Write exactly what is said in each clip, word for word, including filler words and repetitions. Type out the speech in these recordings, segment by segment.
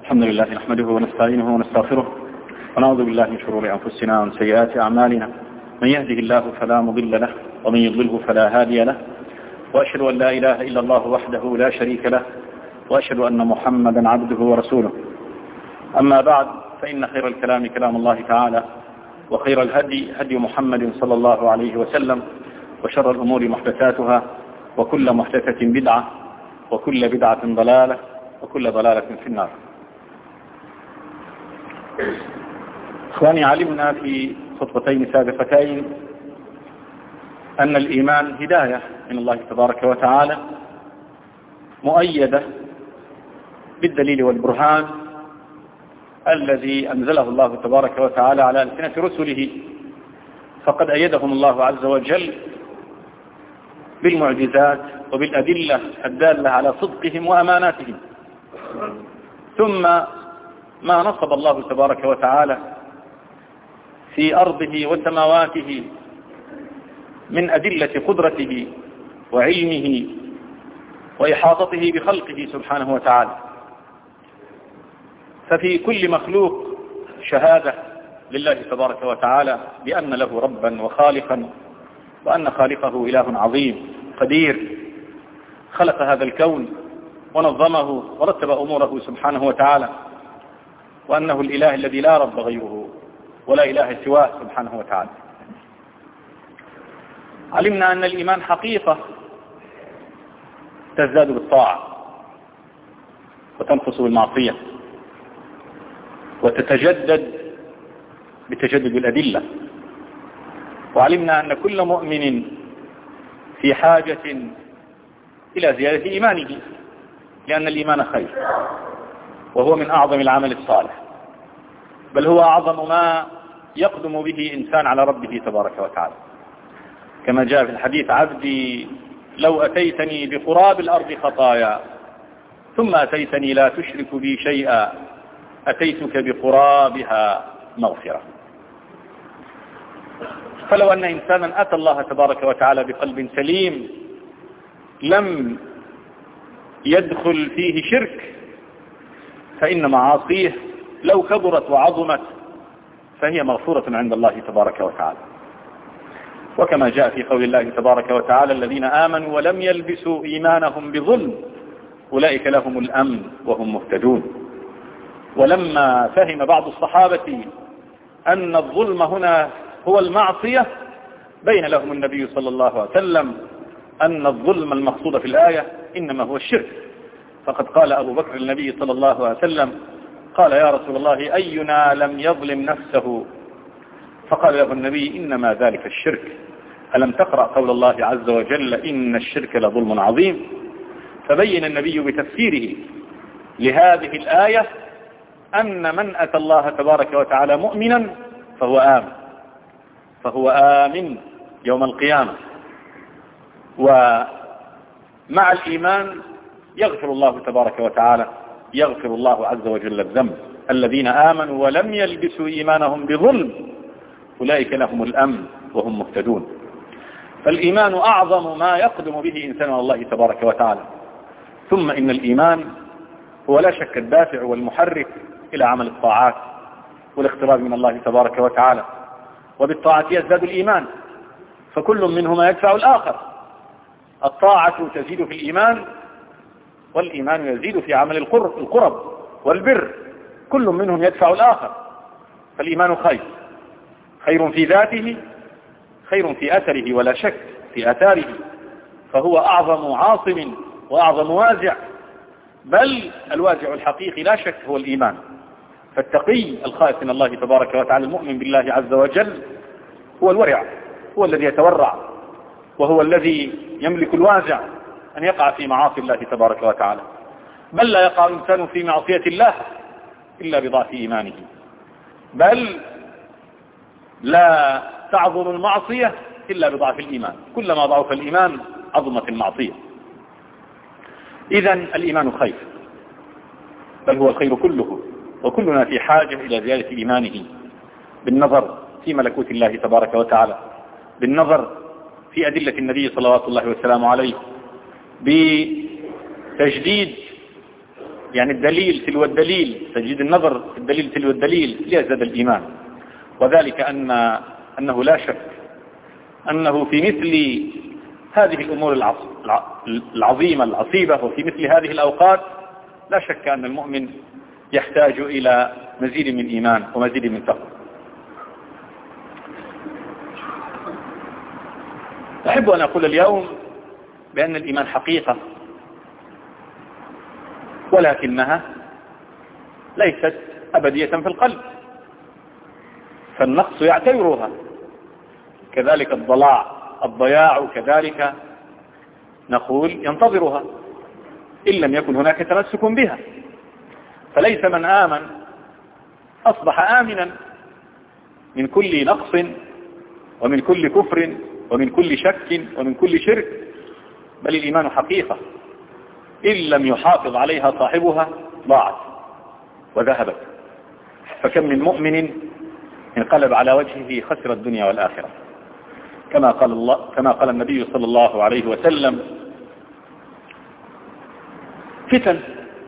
الحمد لله نحمده ونستعينه ونستغفره ونعوذ بالله من شرور أنفسنا ومن سيئات أعمالنا. من يهده الله فلا مضل له ومن يضلله فلا هادي له، وأشهد أن لا إله إلا الله وحده لا شريك له، وأشهد أن محمدا عبده ورسوله. أما بعد، فإن خير الكلام كلام الله تعالى، وخير الهدي هدي محمد صلى الله عليه وسلم، وشر الأمور محدثاتها، وكل محدثة بدعة، وكل بدعة ضلالة، وكل ضلالة في النار. إخواني، علمنا في خطبتين سابقتين أن الإيمان هداية من الله تبارك وتعالى، مؤيدة بالدليل والبرهان الذي أنزله الله تبارك وتعالى على ألسنة رسله، فقد أيدهم الله عز وجل بالمعجزات وبالأدلة الدالة على صدقهم وأماناتهم. ثم ما نصب الله تبارك وتعالى في أرضه وسماواته من أدلة قدرته وعلمه وإحاطته بخلقه سبحانه وتعالى. ففي كل مخلوق شهادة لله تبارك وتعالى بأن له ربا وخالقا، وأن خالقه إله عظيم قدير خلق هذا الكون ونظمه ورتب أموره سبحانه وتعالى، وأنه الإله الذي لا رب غيره ولا إله سواه سبحانه وتعالى. علمنا أن الإيمان حقيقة تزداد بالطاعة وتنقص بالمعصية، وتتجدد بتجدد الأدلة. وعلمنا أن كل مؤمن في حاجة إلى زيادة إيمانه، لأن الإيمان خير، وهو من أعظم العمل الصالح، بل هو أعظم ما يقدم به إنسان على ربه تبارك وتعالى، كما جاء في الحديث: عبدي لو أتيتني بقراب الأرض خطايا ثم أتيتني لا تشرك بي شيئا أتيتك بقرابها مغفرة. فلو أن إنسانا أتى الله تبارك وتعالى بقلب سليم لم يدخل فيه شرك، فإن معاصيه لو كبرت وعظمت فهي مغفورة عند الله تبارك وتعالى. وكما جاء في قول الله تبارك وتعالى: الذين آمنوا ولم يلبسوا إيمانهم بظلم أولئك لهم الأمن وهم مهتدون. ولما فهم بعض الصحابة أن الظلم هنا هو المعصية، بين لهم النبي صلى الله عليه وسلم أن الظلم المقصود في الآية إنما هو الشرك. فقد قال أبو بكر النبي صلى الله عليه وسلم: قال يا رسول الله أينا لم يظلم نفسه؟ فقال له النبي: إنما ذلك الشرك. ألم تقرأ قول الله عز وجل: إن الشرك لظلم عظيم؟ فبين النبي بتفسيره لهذه الآية أن من أتى الله تبارك وتعالى مؤمنا فهو آمن، فهو آمن يوم القيامة. ومع الإيمان يغفر الله تبارك وتعالى يغفر الله عز وجل الذنب. الذين آمنوا ولم يلبسوا إيمانهم بظلم أولئك لهم الأمن وهم مهتدون. فالإيمان أعظم ما يقدم به إنسان الله تبارك وتعالى. ثم إن الإيمان هو لا شك الدافع والمحرك إلى عمل الطاعات والاقتراب من الله تبارك وتعالى، وبالطاعة يزداد الإيمان، فكل منهما يدفع الآخر. الطاعة تزيد في الإيمان، والإيمان يزيد في عمل القرب, القرب والبر، كل منهم يدفع الآخر. فالإيمان خير، خير في ذاته، خير في أثره ولا شك في أثاره، فهو أعظم عاصم وأعظم وازع، بل الوازع الحقيقي لا شك هو الإيمان. فالتقي الخائف من الله تبارك وتعالى المؤمن بالله عز وجل هو الورع، هو الذي يتورع، وهو الذي يملك الوازع أن يقع في معاصي الله تبارك وتعالى. بل لا يقع إنسان في معصية الله إلا بضعف إيمانه، بل لا تعظم المعصية إلا بضعف الإيمان. كلما ضعف الإيمان عظمت المعصية. إذن الإيمان خير، بل هو الخير كله، وكلنا في حاجة إلى زيادة إيمانه بالنظر في ملكوت الله تبارك وتعالى، بالنظر في أدلة النبي صلوات الله وسلامه عليه، بتجديد يعني الدليل تلو الدليل، تجديد النظر في الدليل تلو الدليل ليزداد الإيمان. وذلك أن أنه لا شك أنه في مثل هذه الأمور العظيمة العصيبة وفي مثل هذه الأوقات لا شك أن المؤمن يحتاج إلى مزيد من إيمان ومزيد من تقوى. أحب أن أقول اليوم بأن الإيمان حقيقة، ولكنها ليست أبدية في القلب، فالنقص يعتبرها، كذلك الضلاع الضياع كذلك نقول ينتظرها إن لم يكن هناك تمسك بها. فليس من آمن أصبح آمنا من كل نقص ومن كل كفر ومن كل شك ومن كل شرك، بل الإيمان حقيقة إن لم يحافظ عليها صاحبها ضاعت وذهبت. فكم من مؤمن انقلب على وجهه خسر الدنيا والآخرة، كما قال الله كما قال النبي صلى الله عليه وسلم: فتن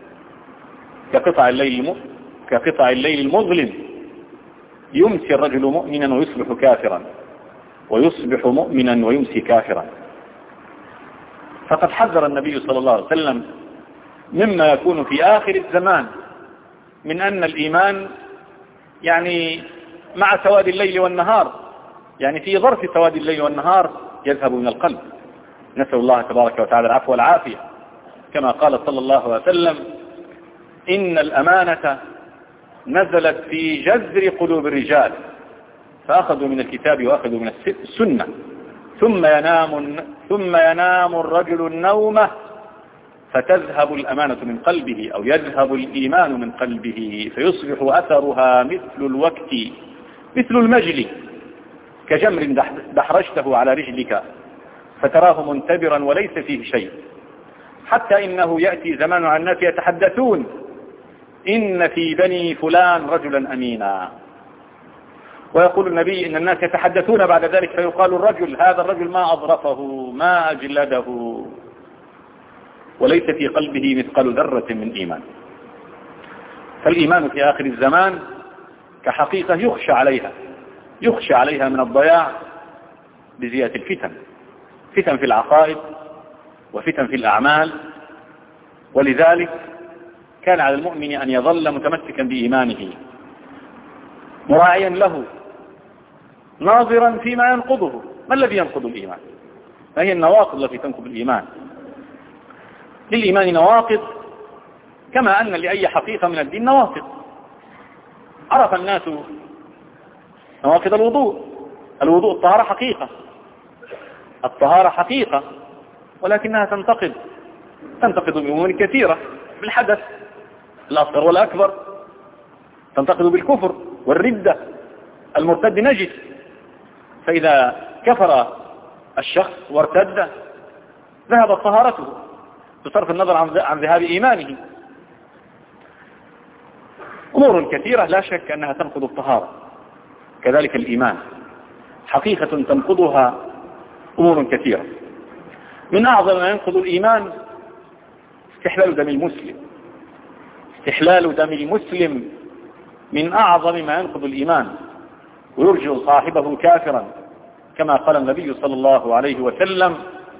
كقطع الليل كقطع الليل المظلم، يمسي الرجل مؤمنا ويصبح كافرا، ويصبح مؤمنا ويمسي كافرا. فقد حذر النبي صلى الله عليه وسلم مما يكون في آخر الزمان من أن الإيمان يعني مع سواد الليل والنهار، يعني في ظرف سواد الليل والنهار يذهب من القلب. نسأل الله تبارك وتعالى العفو والعافية، كما قال صلى الله عليه وسلم: إن الأمانة نزلت في جذر قلوب الرجال، فأخذوا من الكتاب وأخذوا من السنة، ثم ينام ثم ينام الرجل النوم فتذهب الأمانة من قلبه، أو يذهب الإيمان من قلبه، فيصبح أثرها مثل الوقت مثل المجل، كجمر دحرجته على رجلك فتراه منتبرا وليس فيه شيء، حتى إنه يأتي زمان على الناس يتحدثون: إن في بني فلان رجلا أمينا. ويقول النبي إن الناس يتحدثون بعد ذلك فيقال: الرجل هذا الرجل ما أظرفه ما أجلده، وليس في قلبه مثقال ذرة من إيمان. فالإيمان في آخر الزمان كحقيقة يخشى عليها يخشى عليها من الضياع بزيادة الفتن، فتن في العقائد وفتن في الأعمال. ولذلك كان على المؤمن أن يظل متمسكا بإيمانه، مراعيا له، ناظرا فيما ينقضه. ما الذي ينقض الإيمان؟ ما هي النواقض التي تنقض الإيمان؟ للإيمان نواقض كما أن لأي حقيقة من الدين نواقض. عرف الناس نواقض الوضوء. الوضوء الطهارة حقيقة، الطهارة حقيقة، ولكنها تنتقض تنتقض بأمور كثيرة، بالحدث الأصغر والأكبر، تنتقض بالكفر والردة. المرتد نجس، فإذا كفر الشخص وارتد ذهبت طهارته بصرف النظر عن ذهاب إيمانه. أمور كثيرة لا شك أنها تنقض الطهارة، كذلك الإيمان حقيقة تنقضها أمور كثيرة. من أعظم ما ينقض الإيمان استحلال دم المسلم. استحلال دم المسلم من أعظم ما ينقض الإيمان ويرجع صاحبه كافرا، كما قال النبي صلى الله عليه وسلم: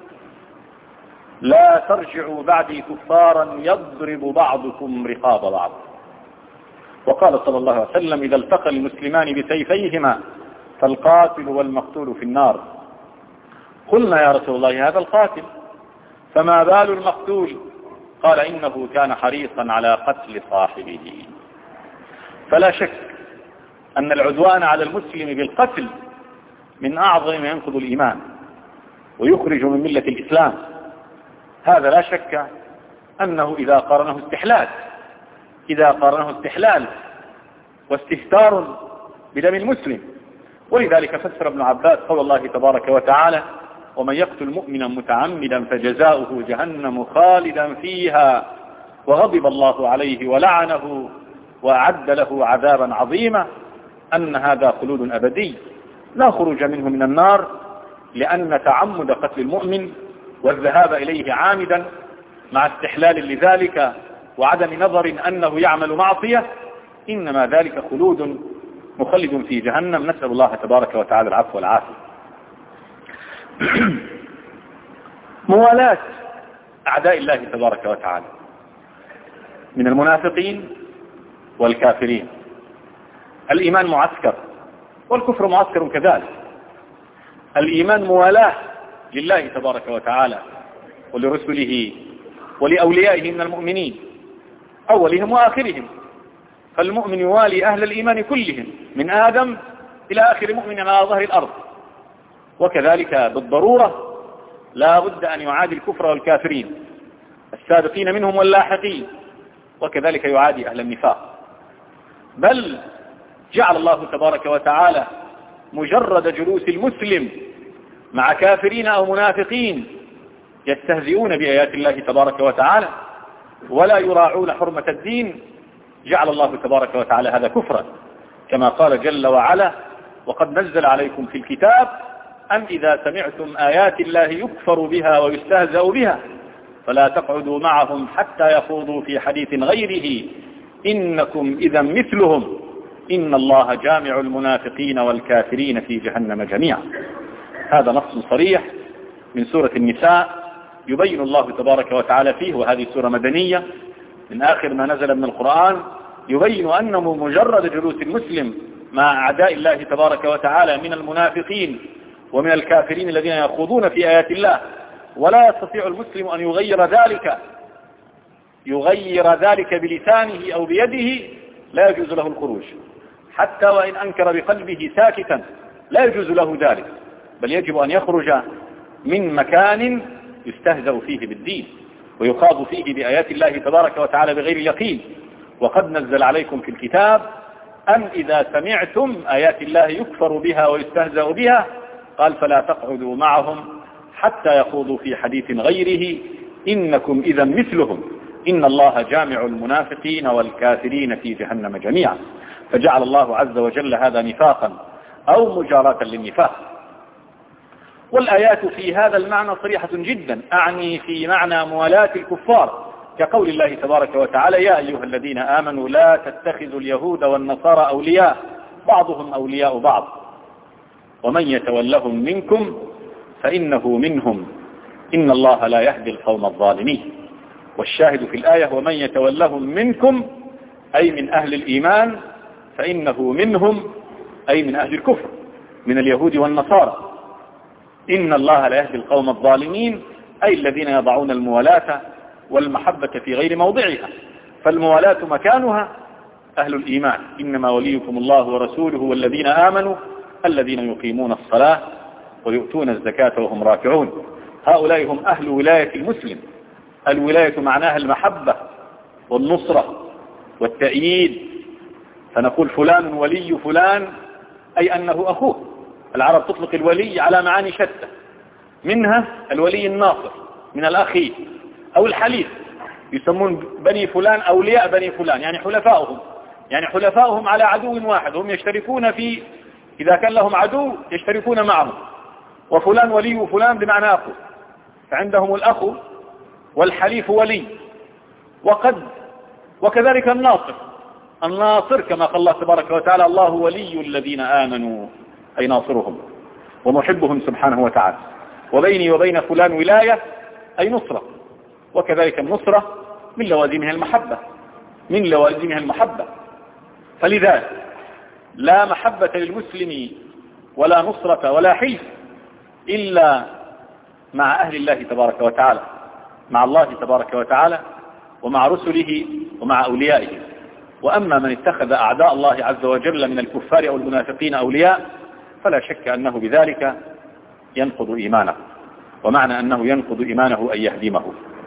لا ترجعوا بعدي كفارا يضرب بعضكم رقاب بعض. وقال صلى الله عليه وسلم: إذا التقى المسلمان بسيفيهما فالقاتل والمقتول في النار. قلنا: يا رسول الله هذا القاتل، فما بال المقتول؟ قال: إنه كان حريصا على قتل صاحبه. فلا شك أن العدوان على المسلم بالقتل من أعظم ما ينقض الإيمان ويخرج من ملة الإسلام. هذا لا شك أنه إذا قارنه استحلال إذا قارنه استحلال واستهتار بدم المسلم. ولذلك فسر ابن عباس قول الله تبارك وتعالى: ومن يقتل مؤمنا متعمدا فجزاؤه جهنم خالدا فيها وغضب الله عليه ولعنه وأعد له عذابا عظيما، أن هذا خلود أبدي لا خروج منه من النار، لأن تعمد قتل المؤمن والذهاب إليه عامدا مع استحلال لذلك وعدم نظر أنه يعمل معصية، إنما ذلك خلود مخلد في جهنم، نسأل الله تبارك وتعالى العفو والعافية. موالاة أعداء الله تبارك وتعالى من المنافقين والكافرين. الإيمان معسكر والكفر معسكر كذلك. الإيمان موالاة لله تبارك وتعالى ولرسله ولأوليائه من المؤمنين أولهم وآخرهم، فالمؤمن يوالي أهل الإيمان كلهم من آدم إلى آخر مؤمن على ظهر الأرض، وكذلك بالضرورة لا بد أن يعادي الكفر والكافرين السابقين منهم واللاحقين، وكذلك يعادي أهل النفاق. بل جعل الله تبارك وتعالى مجرد جلوس المسلم مع كافرين أو منافقين يستهزئون بآيات الله تبارك وتعالى ولا يراعون حرمة الدين، جعل الله تبارك وتعالى هذا كفرا، كما قال جل وعلا: وقد نزل عليكم في الكتاب أن إذا سمعتم آيات الله يكفر بها ويستهزأ بها فلا تقعدوا معهم حتى يخوضوا في حديث غيره إنكم إذا مثلهم إن الله جامع المنافقين والكافرين في جهنم جميعا. هذا نص صريح من سورة النساء يبين الله تبارك وتعالى فيه، وهذه سورة مدنية من آخر ما نزل من القرآن، يبين أنه مجرد جلوس المسلم مع أعداء الله تبارك وتعالى من المنافقين ومن الكافرين الذين يخوضون في آيات الله، ولا يستطيع المسلم أن يغير ذلك يغير ذلك بلسانه أو بيده، لا يجوز له الخروج حتى وإن أنكر بقلبه ساكتا، لا يجوز له ذلك، بل يجب أن يخرج من مكان يستهزأ فيه بالدين ويخاض فيه بآيات الله تبارك وتعالى بغير يقين. وقد نزل عليكم في الكتاب أن إذا سمعتم آيات الله يكفر بها ويستهزأ بها قال فلا تقعدوا معهم حتى يخوضوا في حديث غيره إنكم إذا مثلهم إن الله جامع المنافقين والكافرين في جهنم جميعا. فجعل الله عز وجل هذا نفاقا أو مجاراة للنفاق. والآيات في هذا المعنى صريحة جدا، أعني في معنى موالاة الكفار، كقول الله تبارك وتعالى: يا أيها الذين آمنوا لا تتخذوا اليهود والنصارى أولياء بعضهم أولياء بعض ومن يتولهم منكم فإنه منهم إن الله لا يهدي القوم الظالمين. والشاهد في الآية: ومن يتولهم منكم أي من أهل الإيمان، فإنه منهم أي من أهل الكفر من اليهود والنصارى. إن الله لا يهدي القوم الظالمين أي الذين يضعون الموالاة والمحبة في غير موضعها، فالموالاة مكانها أهل الإيمان: إنما وليكم الله ورسوله والذين آمنوا الذين يقيمون الصلاة ويؤتون الزكاة وهم راكعون. هؤلاء هم أهل ولاية المسلم. الولاية معناها المحبة والنصرة والتأييد، فنقول فلان ولي فلان أي أنه أخوه. العرب تطلق الولي على معاني شتى، منها الولي الناصر من الأخي أو الحليف، يسمون بني فلان أولياء بني فلان، يعني حلفاؤهم يعني حلفاؤهم على عدو واحد، هم يشتركون في، إذا كان لهم عدو يشتركون معه، وفلان ولي فلان بمعنى أخو، فعندهم الأخ والحليف ولي. وقد وكذلك الناصر الناصر كما قال الله تبارك وتعالى: الله ولي الذين آمنوا أي ناصرهم ومحبهم سبحانه وتعالى. وبيني وبين فلان ولاية أي نصرة، وكذلك النصرة من لوازمها المحبة من لوازمها المحبة فلذلك لا محبة للمسلم ولا نصرة ولا حلف إلا مع أهل الله تبارك وتعالى، مع الله تبارك وتعالى ومع رسله ومع أوليائه. وأما من اتخذ أعداء الله عز وجل من الكفار أو المنافقين أولياء فلا شك أنه بذلك ينقض إيمانه، ومعنى أنه ينقض إيمانه أن يهدمه.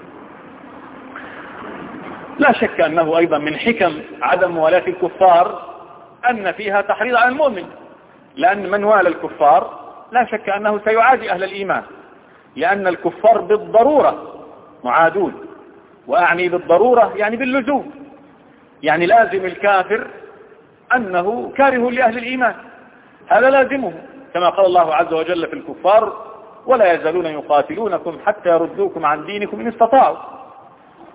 لا شك أنه أيضا من حكم عدم موالاة الكفار أن فيها تحريض على المؤمن، لأن من والى الكفار لا شك أنه سيعادي أهل الإيمان، لأن الكفار بالضرورة معادون، وأعني بالضرورة يعني باللزوم، يعني لازم الكافر أنه كاره لأهل الإيمان، هذا لازمه، كما قال الله عز وجل في الكفار: ولا يزالون يقاتلونكم حتى يردوكم عن دينكم إن استطاعوا.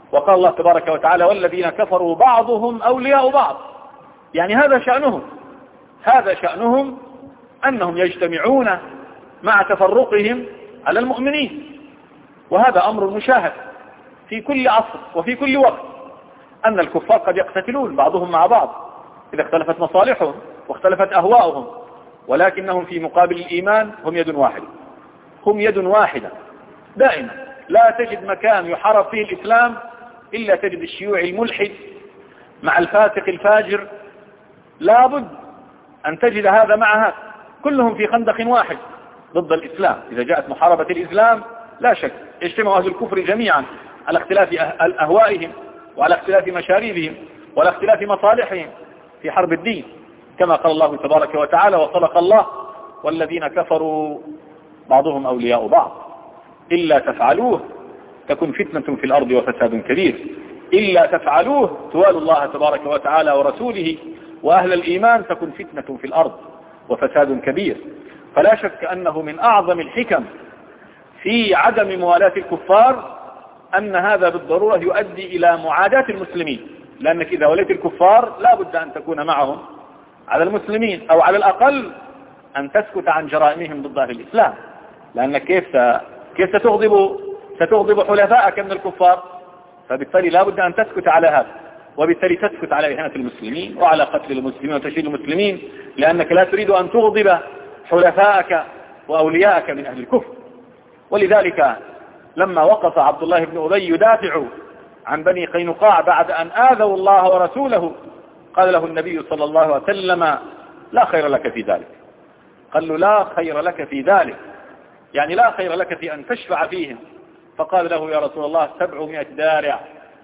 وقال الله تبارك وتعالى والذين كفروا بعضهم أولياء بعض، يعني هذا شأنهم هذا شأنهم أنهم يجتمعون مع تفرقهم على المؤمنين. وهذا أمر مشاهد في كل عصر وفي كل وقت، أن الكفار قد يقتتلون بعضهم مع بعض إذا اختلفت مصالحهم واختلفت أهواؤهم، ولكنهم في مقابل الإيمان هم يد واحدة هم يد واحدة دائما. لا تجد مكان يحارب فيه الإسلام إلا تجد الشيوعي الملحد مع الفاسق الفاجر، لابد أن تجد هذا مع هذا، كلهم في خندق واحد ضد الإسلام. إذا جاءت محاربة الإسلام لا شك يجتمع أهل الكفر جميعا على اختلاف أهوائهم وعلى اختلاف مشاريبهم وعلى اختلاف مصالحهم في حرب الدين، كما قال الله تبارك وتعالى وصدق الله والذين كفروا بعضهم أولياء بعض إلا تفعلوه تكن فتنة في الأرض وفساد كبير. إلا تفعلوه توالوا الله تبارك وتعالى ورسوله وأهل الإيمان تكن فتنة في الأرض وفساد كبير. فلا شك أنه من أعظم الحكم في عدم موالاة الكفار أن هذا بالضرورة يؤدي إلى معاداة المسلمين، لأنك إذا وليت الكفار لا بد أن تكون معهم على المسلمين، أو على الأقل أن تسكت عن جرائمهم ضد أهل الإسلام، لأنك كيف كيف ستغضب ستغضب حلفائك من الكفار؟ فبالتالي لا بد أن تسكت على هذا، وبالتالي تسكت على إهانة المسلمين وعلى قتل المسلمين وتشييد المسلمين، لأنك لا تريد أن تغضب حلفائك وأولياءك من أهل الكفر. ولذلك لما وقف عبد الله بن أبي يدافع عن بني قينقاع بعد أن آذوا الله ورسوله، قال له النبي صلى الله عليه وسلم لا خير لك في ذلك. قال له لا خير لك في ذلك، يعني لا خير لك في أن تشفع فيهم. فقال له يا رسول الله سبعمائة دارع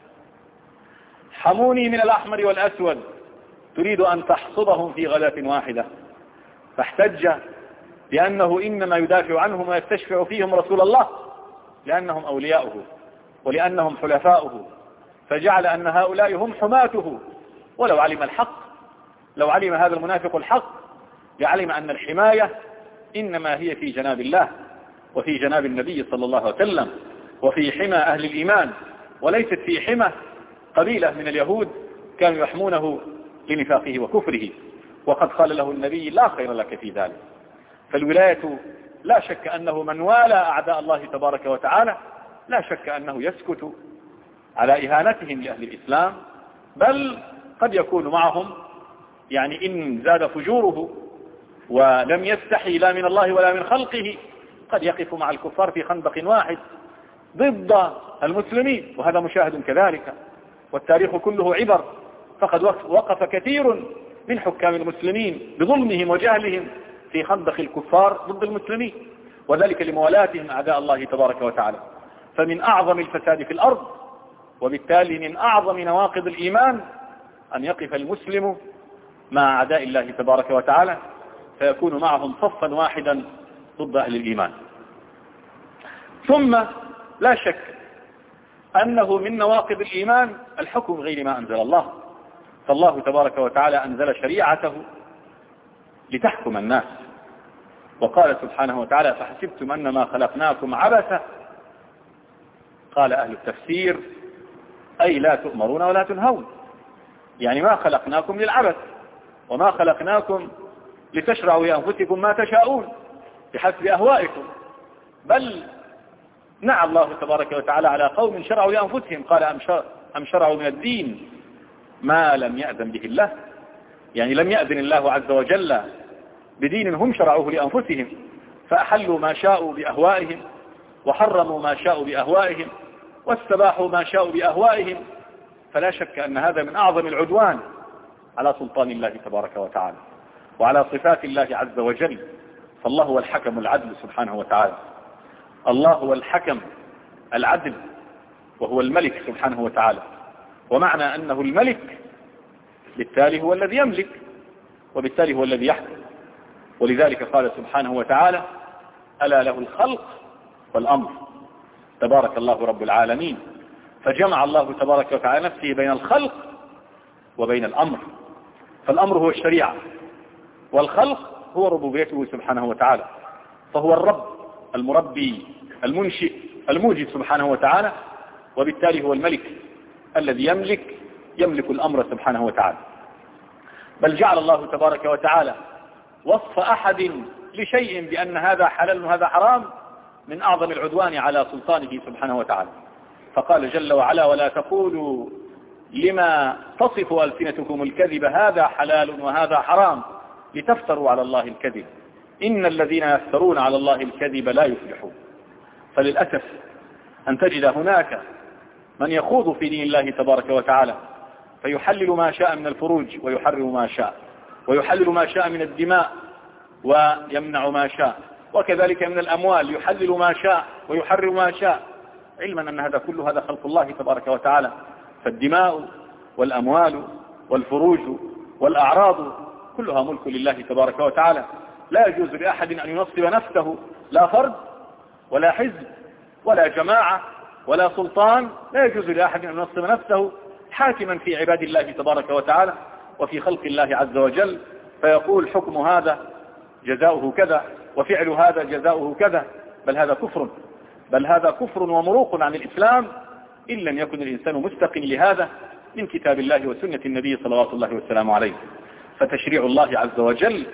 حموني من الأحمر والأسود تريد أن تحصدهم في غداة واحدة. فاحتج لأنه إنما يدافع عنهم ويستشفع فيهم رسول الله لأنهم أولياؤه ولأنهم حلفاؤه، فجعل أن هؤلاء هم حماته. ولو علم الحق لو علم هذا المنافق الحق لعلم أن الحماية إنما هي في جناب الله وفي جناب النبي صلى الله عليه وسلم وفي حمى أهل الإيمان، وليست في حمى قبيلة من اليهود كانوا يحمونه لنفاقه وكفره. وقد قال له النبي لا خير لك في ذلك. فالولاية لا شك أنه من والى أعداء الله تبارك وتعالى لا شك أنه يسكت على إهانتهم لأهل الإسلام، بل قد يكون معهم، يعني إن زاد فجوره ولم يستحي لا من الله ولا من خلقه قد يقف مع الكفار في خندق واحد ضد المسلمين، وهذا مشاهد كذلك، والتاريخ كله عبر. فقد وقف كثير من حكام المسلمين بظلمهم وجهلهم في خندق الكفار ضد المسلمين، وذلك لموالاتهم أعداء الله تبارك وتعالى. فمن أعظم الفساد في الأرض وبالتالي من أعظم نواقض الإيمان أن يقف المسلم مع أعداء الله تبارك وتعالى فيكون معهم صفا واحدا ضد أهل الإيمان. ثم لا شك أنه من نواقض الإيمان الحكم غير ما أنزل الله، فالله تبارك وتعالى أنزل شريعته لتحكم الناس، وقال سبحانه وتعالى فحسبتم أنما خلقناكم عبثا. قال أهل التفسير أي لا تؤمرون ولا تنهون، يعني ما خلقناكم للعبث وما خلقناكم لتشرعوا لأنفسكم ما تشاءون بحسب أهوائكم، بل نعى الله تبارك وتعالى على قوم شرعوا لأنفسهم. قال أم شرعوا من الدين ما لم يأذن به الله، يعني لم يأذن الله عز وجل بدين هم شرعوه لأنفسهم، فأحلوا ما شاءوا بأهوائهم وحرموا ما شاءوا بأهوائهم واستباحوا ما شاءوا بأهوائهم. فلا شك أن هذا من أعظم العدوان على سلطان الله تبارك وتعالى وعلى صفات الله عز وجل. فالله هو الحكم العدل سبحانه وتعالى، الله هو الحكم العدل وهو الملك سبحانه وتعالى، ومعنى أنه الملك بالتالي هو الذي يملك وبالتالي هو الذي يحكم. ولذلك قال سبحانه وتعالى ألا له الخلق والأمر، تبارك الله رب العالمين. فجمع الله تبارك وتعالى نفسه بين الخلق وبين الأمر، فالأمر هو الشريعة والخلق هو ربوبيته سبحانه وتعالى، فهو الرب المربي المنشئ الموجد سبحانه وتعالى، وبالتالي هو الملك الذي يملك يملك الأمر سبحانه وتعالى. بل جعل الله تبارك وتعالى وصف أحد لشيء بأن هذا حلال وهذا حرام من أعظم العدوان على سلطانه سبحانه وتعالى، فقال جل وعلا: ولا تقولوا لما تصف ألسنتكم الكذب هذا حلال وهذا حرام لتفتروا على الله الكذب إن الذين يفترون على الله الكذب لا يفلحون. فللأسف أن تجد هناك من يخوض في دين الله تبارك وتعالى فيحلل ما شاء من الفروج ويحرم ما شاء، ويحلل ما شاء من الدماء ويمنع ما شاء، وكذلك من الأموال يحلل ما شاء ويحرم ما شاء، علما أن هذا كل هذا خلق الله تبارك وتعالى. فالدماء والأموال والفروج والأعراض كلها ملك لله تبارك وتعالى. لا يجوز لأحد أن ينصب نفسه، لا فرد ولا حزب ولا جماعة ولا سلطان، لا يجوز لأحد أن ينصب نفسه حاكما في عباد الله تبارك وتعالى وفي خلق الله عز وجل، فيقول حكم هذا جزاؤه كذا وفعل هذا جزاؤه كذا. بل هذا كفر، بل هذا كفر ومروق عن الإسلام إن لم يكن الإنسان مستقن لهذا من كتاب الله وسنة النبي صلوات الله والسلام عليه. فتشريع الله عز وجل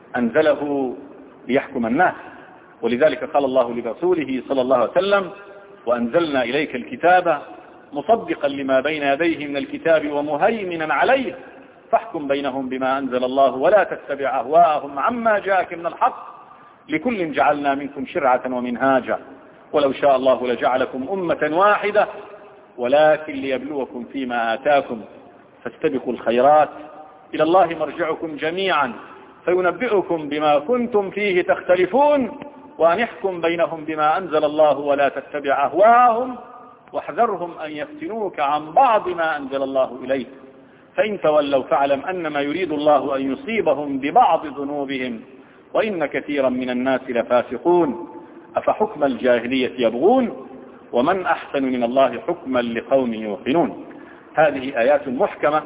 أنزله ليحكم الناس، ولذلك قال الله لرسوله صلى الله عليه وسلم: وأنزلنا إليك الكتاب مصدقا لما بين يديه من الكتاب ومهيمنا عليه فاحكم بينهم بما أنزل الله ولا تتبع أهواءهم عما جاءك من الحق لكل جعلنا منكم شرعة ومنهاجا ولو شاء الله لجعلكم أمة واحدة ولكن ليبلوكم فيما آتاكم فاستبقوا الخيرات إلى الله مرجعكم جميعا فينبئكم بما كنتم فيه تختلفون وأن يحكم بينهم بما أنزل الله ولا تتبع أهواءهم واحذرهم أن يفتنوك عن بعض ما أنزل الله إليك فإن تولوا فاعلم أنما يريد الله أن يصيبهم ببعض ذنوبهم وإن كثيرا من الناس لفاسقون أفحكم الجاهلية يبغون ومن أحسن من الله حكما لقوم يوقنون. هذه آيات محكمة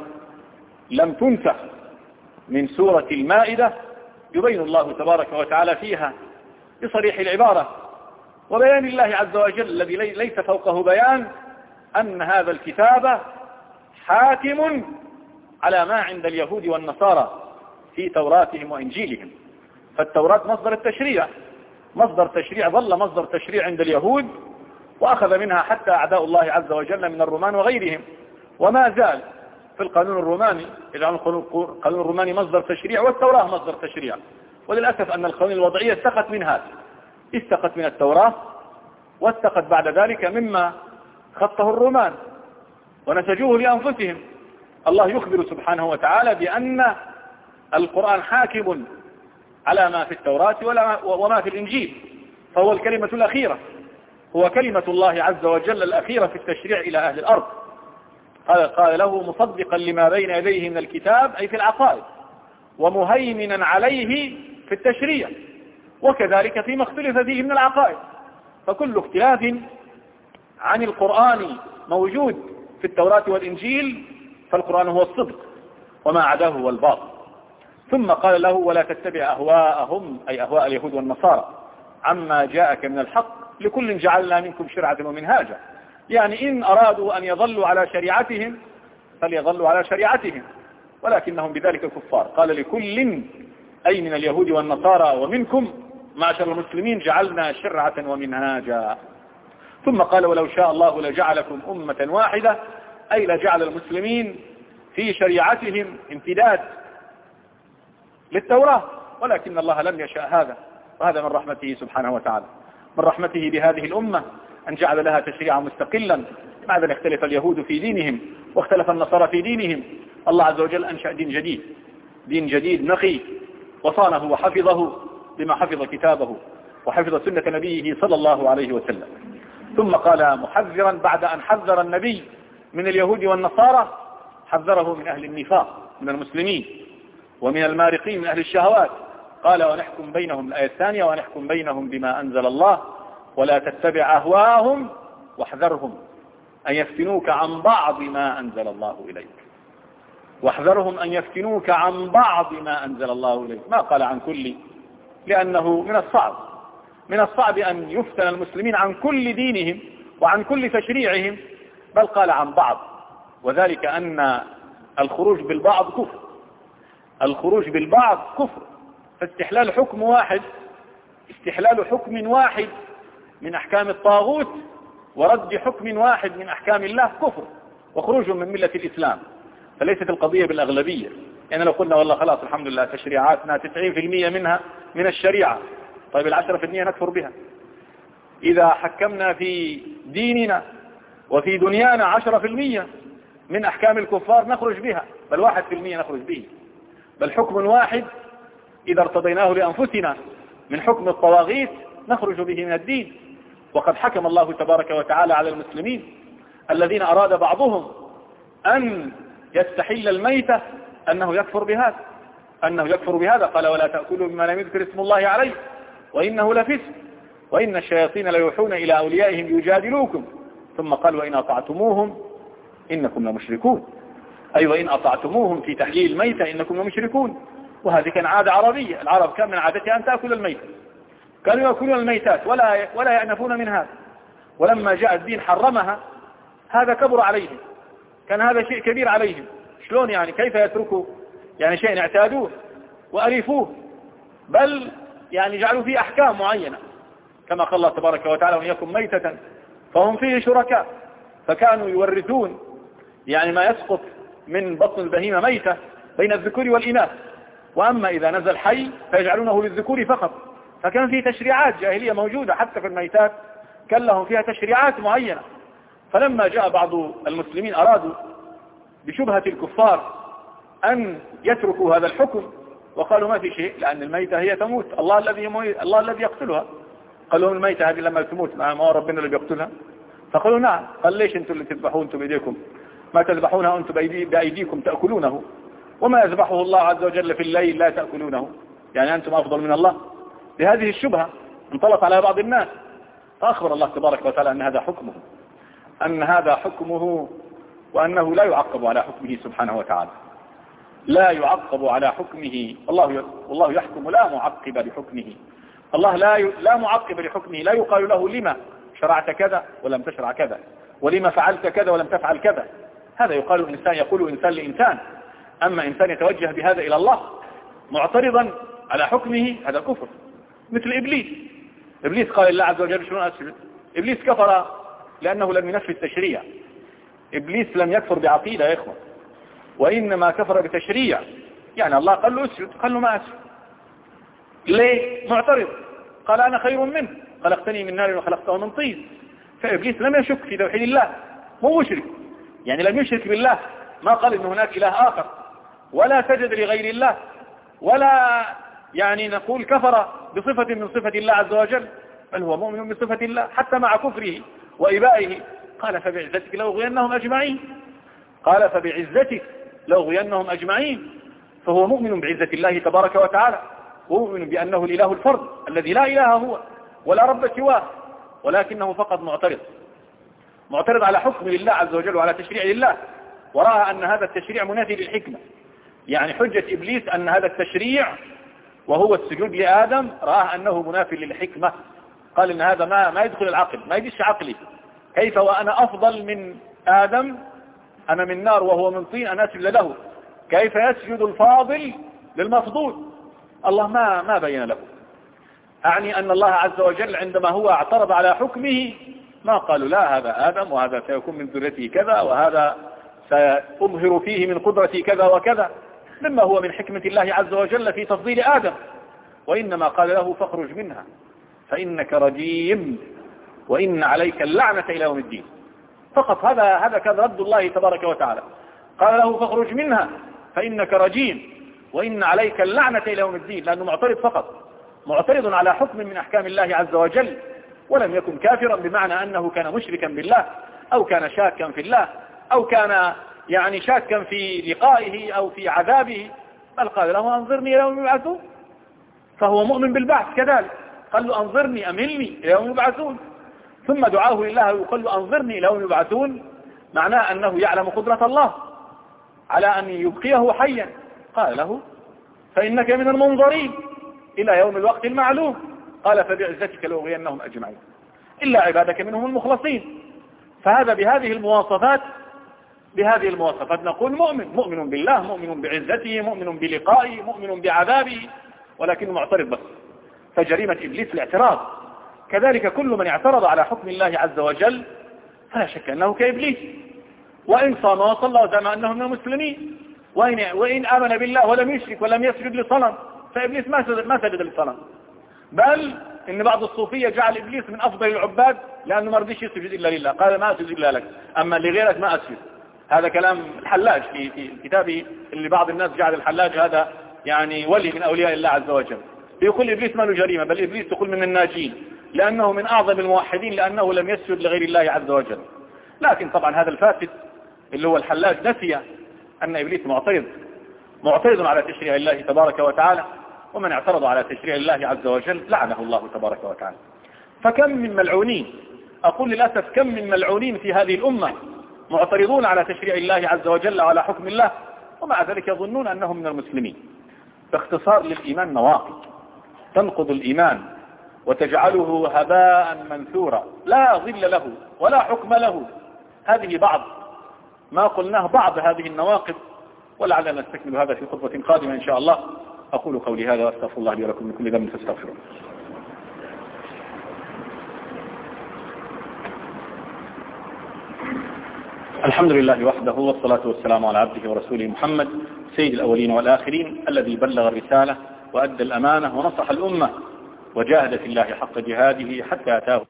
لم تنسخ من سورة المائدة، يبين الله تبارك وتعالى فيها بصريح العبارة وبيان الله عز وجل الذي ليس فوقه بيان أن هذا الكتاب حاكم على ما عند اليهود والنصارى في توراتهم وإنجيلهم. فالتوراة مصدر التشريع، مصدر تشريع ظل مصدر تشريع عند اليهود وأخذ منها حتى أعداء الله عز وجل من الرومان وغيرهم، وما زال في القانون الروماني يجعل القانون الروماني مصدر تشريع والتوراة مصدر تشريع. وللأسف أن القوانين الوضعية استقت من هذا، استقت من التوراة واستقت بعد ذلك مما خطه الرومان ونسجوه لأنفسهم. الله يخبر سبحانه وتعالى بأن القرآن حاكم على ما في التوراة وما في الإنجيل، فهو الكلمة الأخيرة، هو كلمة الله عز وجل الأخيرة في التشريع إلى أهل الأرض. قال, قال له مصدقا لما بين يديه من الكتاب أي في العقائد ومهيمنا عليه في التشريع وكذلك فيما اختلف فيه من العقائد. فكل اختلاف عن القرآن موجود في التوراة والإنجيل فالقرآن هو الصدق وما عداه هو الباطل. ثم قال له ولا تتبع أهواءهم أي أهواء اليهود والنصارى عما جاءك من الحق لكل جعلنا منكم شرعة ومنهاجا، يعني إن أرادوا أن يظلوا على شريعتهم فليظلوا على شريعتهم ولكنهم بذلك كفار. قال لكل أي من اليهود والنصارى ومنكم معشر المسلمين جعلنا شرعة ومنهاجا. ثم قال ولو شاء الله لجعلكم أمة واحدة أي لجعل المسلمين في شريعتهم امتداد للتوراة، ولكن الله لم يشاء هذا، وهذا من رحمته سبحانه وتعالى، من رحمته بهذه الأمة أن جعل لها تشريعا مستقلا بعد أن اختلف اليهود في دينهم واختلف النصارى في دينهم. الله عز وجل أنشأ دين جديد، دين جديد نقي وصانه وحفظه بما حفظ كتابه وحفظ سنة نبيه صلى الله عليه وسلم. ثم قال محذرا بعد أن حذر النبي من اليهود والنصارى حذره من أهل النفاق من المسلمين ومن المارقين من أهل الشهوات. قال ونحكم بينهم الآية الثانية ونحكم بينهم بما أنزل الله ولا تتبع أهواءهم واحذرهم أن يفتنوك عن بعض ما أنزل الله إليك، واحذرهم أن يفتنوك عن بعض ما أنزل الله إليك، ما قال عن كل، لأنه من الصعب من الصعب أن يفتن المسلمين عن كل دينهم وعن كل تشريعهم، بل قال عن بعض وذلك أن الخروج بالبعض كفر، الخروج بالبعض كفر. فاستحلال حكم واحد استحلال حكم واحد من أحكام الطاغوت ورد حكم واحد من أحكام الله كفر وخروج من ملة الإسلام. فليست القضية بالأغلبية. يعني لو قلنا والله خلاص الحمد لله تشريعاتنا تسعين في المئة منها من الشريعة، طيب العشرة في المئة نكفر بها. إذا حكمنا في ديننا وفي دنيانا عشرة في المئة من أحكام الكفار نخرج بها، بل واحد في المئة نخرج به. بل حكم واحد إذا ارتضيناه لأنفسنا من حكم الطواغيت نخرج به من الدين. وقد حكم الله تبارك وتعالى على المسلمين الذين أراد بعضهم أن يستحل الميتة أنه يكفر بهذا أنه يكفر بهذا قال ولا تأكلوا مما لم يذكر اسم الله عليه وإنه لفسق وإن الشياطين ليوحون إلى أوليائهم يجادلوكم، ثم قال وإن أطعتموهم إنكم لمشركون، أي وإن أطعتموهم في تحليل الميتة إنكم لمشركون. وهذه كان عادة عربية، العرب كان من عادتها أن تأكل الميتة، كانوا يأكلون الميتات ولا ولا يأنفون من هذا. ولما جاء الدين حرمها هذا كبر عليهم، كان هذا شيء كبير عليهم. شلون يعني كيف يتركوا يعني شيء اعتادوه وألفوه، بل يعني جعلوا فيه أحكام معينة كما قال الله تبارك وتعالى وإن يكن ميتة فهم فيه شركاء. فكانوا يورثون يعني ما يسقط من بطن البهيمة ميتة بين الذكور والإناث، وأما إذا نزل حي فيجعلونه للذكور فقط. فكان فيه تشريعات جاهلية موجودة حتى في الميتات، كان لهم فيها تشريعات معينة. فلما جاء بعض المسلمين أرادوا بشبهة الكفار أن يتركوا هذا الحكم وقالوا ما في شيء لأن الميتة هي تموت، الله الذي الله الذي يقتلها. قالوا لهم الميتة هذه لما تموت ما هو ربنا اللي بيقتلها؟ فقالوا نعم. قال ليش انتم اللي تذبحون انتم بأيديكم؟ ما تذبحونها انتم بأيديكم تأكلونه، وما يذبحه الله عز وجل في الليل لا تأكلونه، يعني أنتم أفضل من الله. بهذه الشبهة انطلق على بعض الناس، فأخبر الله تبارك وتعالى أن هذا حكمه أن هذا حكمه وأنه لا يعقب على حكمه سبحانه وتعالى، لا يعقب على حكمه. الله والله يحكم لا معقب لحكمه، الله لا لا معقب لحكمه. لا يقال له لما شرعت كذا ولم تشرع كذا، ولما فعلت كذا ولم تفعل كذا. هذا يقال إنسان يقول إنسان لإنسان. أما إنسان يتوجه بهذا إلى الله معترضا على حكمه هذا كفر. مثل إبليس إبليس قال الله عز وجل شنو أسجد؟ إبليس كفر لأنه لم ينفذ التشريع. إبليس لم يكفر بعقيدة يا إخوة، وإنما كفر بتشريع. يعني الله قال له اسجد، قال له ما أسجد. ليه؟ معترض. قال أنا خير منه خلقتني من نار وخلقته من طين. فإبليس لم يشك في توحيد الله، مو مشرك، يعني لم يشرك بالله، ما قال إن هناك إله آخر، ولا سجد لغير الله، ولا يعني نقول كفر بصفة من صفة الله عز وجل، بل هو مؤمن بصفة الله حتى مع كفره وإبائه. قال فبعزتك لأغوينهم أجمعين قال فبعزتك لأغوينهم أجمعين. فهو مؤمن بعزة الله تبارك وتعالى، ومؤمن بأنه الإله الفرد الذي لا إله هو ولا رب سواه، ولكنه فقط معترض معترض على حكم الله عز وجل وعلى تشريع الله، ورأى أن هذا التشريع منافي للحكمة. يعني حجة إبليس أن هذا التشريع وهو السجود لآدم رأى أنه منافي للحكمة. قال إن هذا ما ما يدخل العقل، ما يدش عقلي. كيف وأنا أفضل من آدم؟ أنا من نار وهو من طين، أنا أسجد له. كيف يسجد الفاضل للمفضول؟ الله ما ما بين له. أعني أن الله عز وجل عندما هو اعترض على حكمه ما قالوا لا هذا آدم وهذا سيكون من ذريته كذا وهذا سأظهر فيه من قدرتي كذا وكذا، مما هو من حكمة الله عز وجل في تفضيل آدم. وإنما قال له فاخرج منها فإنك رجيم وإن عليك اللعنة إلى يوم الدين. فقط هذا هذا كان رد الله تبارك وتعالى. قال له فاخرج منها فإنك رجيم وإن عليك اللعنة إلى يوم الدين، لأنه معترض فقط، معترض على حكم من أحكام الله عز وجل، ولم يكن كافرا بمعنى أنه كان مشركا بالله أو كان شاكا في الله أو كان يعني شاكا في لقائه أو في عذابه، بل قال له أنظرني إلى يوم يبعثون. فهو مؤمن بالبعث كذلك، قال له أنظرني أملني إلى يوم يبعثون. ثم دعاه لله ويقول له أنظرني إلى يوم يبعثون، معناه أنه يعلم قدرة الله على أن يبقيه حيا. قال له فإنك من المنظرين إلى يوم الوقت المعلوم. قال فبعزتك لأغوينهم أجمعين إلا عبادك منهم المخلصين. فهذا بهذه المواصفات بهذه المواصفات نقول مؤمن، مؤمن بالله، مؤمن بعزته، مؤمن بلقائه، مؤمن بعذابه، ولكن معترض بس. فجريمة إبليس الاعتراض. كذلك كل من اعترض على حكم الله عز وجل فلا شك أنه كإبليس، وإن صام وصلى وزعم أنه من المسلمين، وإن, وإن آمن بالله ولم يشرك ولم يسجد لصنم فإبليس ما سجد, ما سجد لصنم. بل إن بعض الصوفية جعل إبليس من أفضل العباد لأنه ما رضيش يسجد إلا لله، قال ما أسجد إلا لك، أما لغيرك ما أسجد. هذا كلام الحلاج في, في كتابه، اللي بعض الناس جعل الحلاج هذا يعني ولي من أولياء الله عز وجل. يقول إبليس ما له جريمة، بل إبليس يقول من الناجين لأنه من أعظم الموحدين لأنه لم يسجد لغير الله عز وجل. لكن طبعا هذا الفاسد اللي هو الحلاج نسي أن إبليس معترض معترض على تشريع الله تبارك وتعالى، ومن اعترض على تشريع الله عز وجل لعنه الله تبارك وتعالى. فكم من ملعونين، أقول للأسف كم من ملعونين في هذه الأمة معترضون على تشريع الله عز وجل وعلى حكم الله، ومع ذلك يظنون أنهم من المسلمين. باختصار للإيمان نواقض تنقض الإيمان وتجعله هباء منثورا لا ظل له ولا حكم له. هذه بعض ما قلناه، بعض هذه النواقض، ولعلنا نستكمل هذا في خطبة قادمة إن شاء الله. أقول قولي هذا وأستغفر الله لي ولكم من كل ذنب فاستغفروه. الحمد لله وحده، والصلاة والسلام على عبده ورسوله محمد سيد الأولين والآخرين، الذي بلغ الرسالة وأدى الأمانة ونصح الأمة وجاهد في الله حق جهاده حتى أتاه.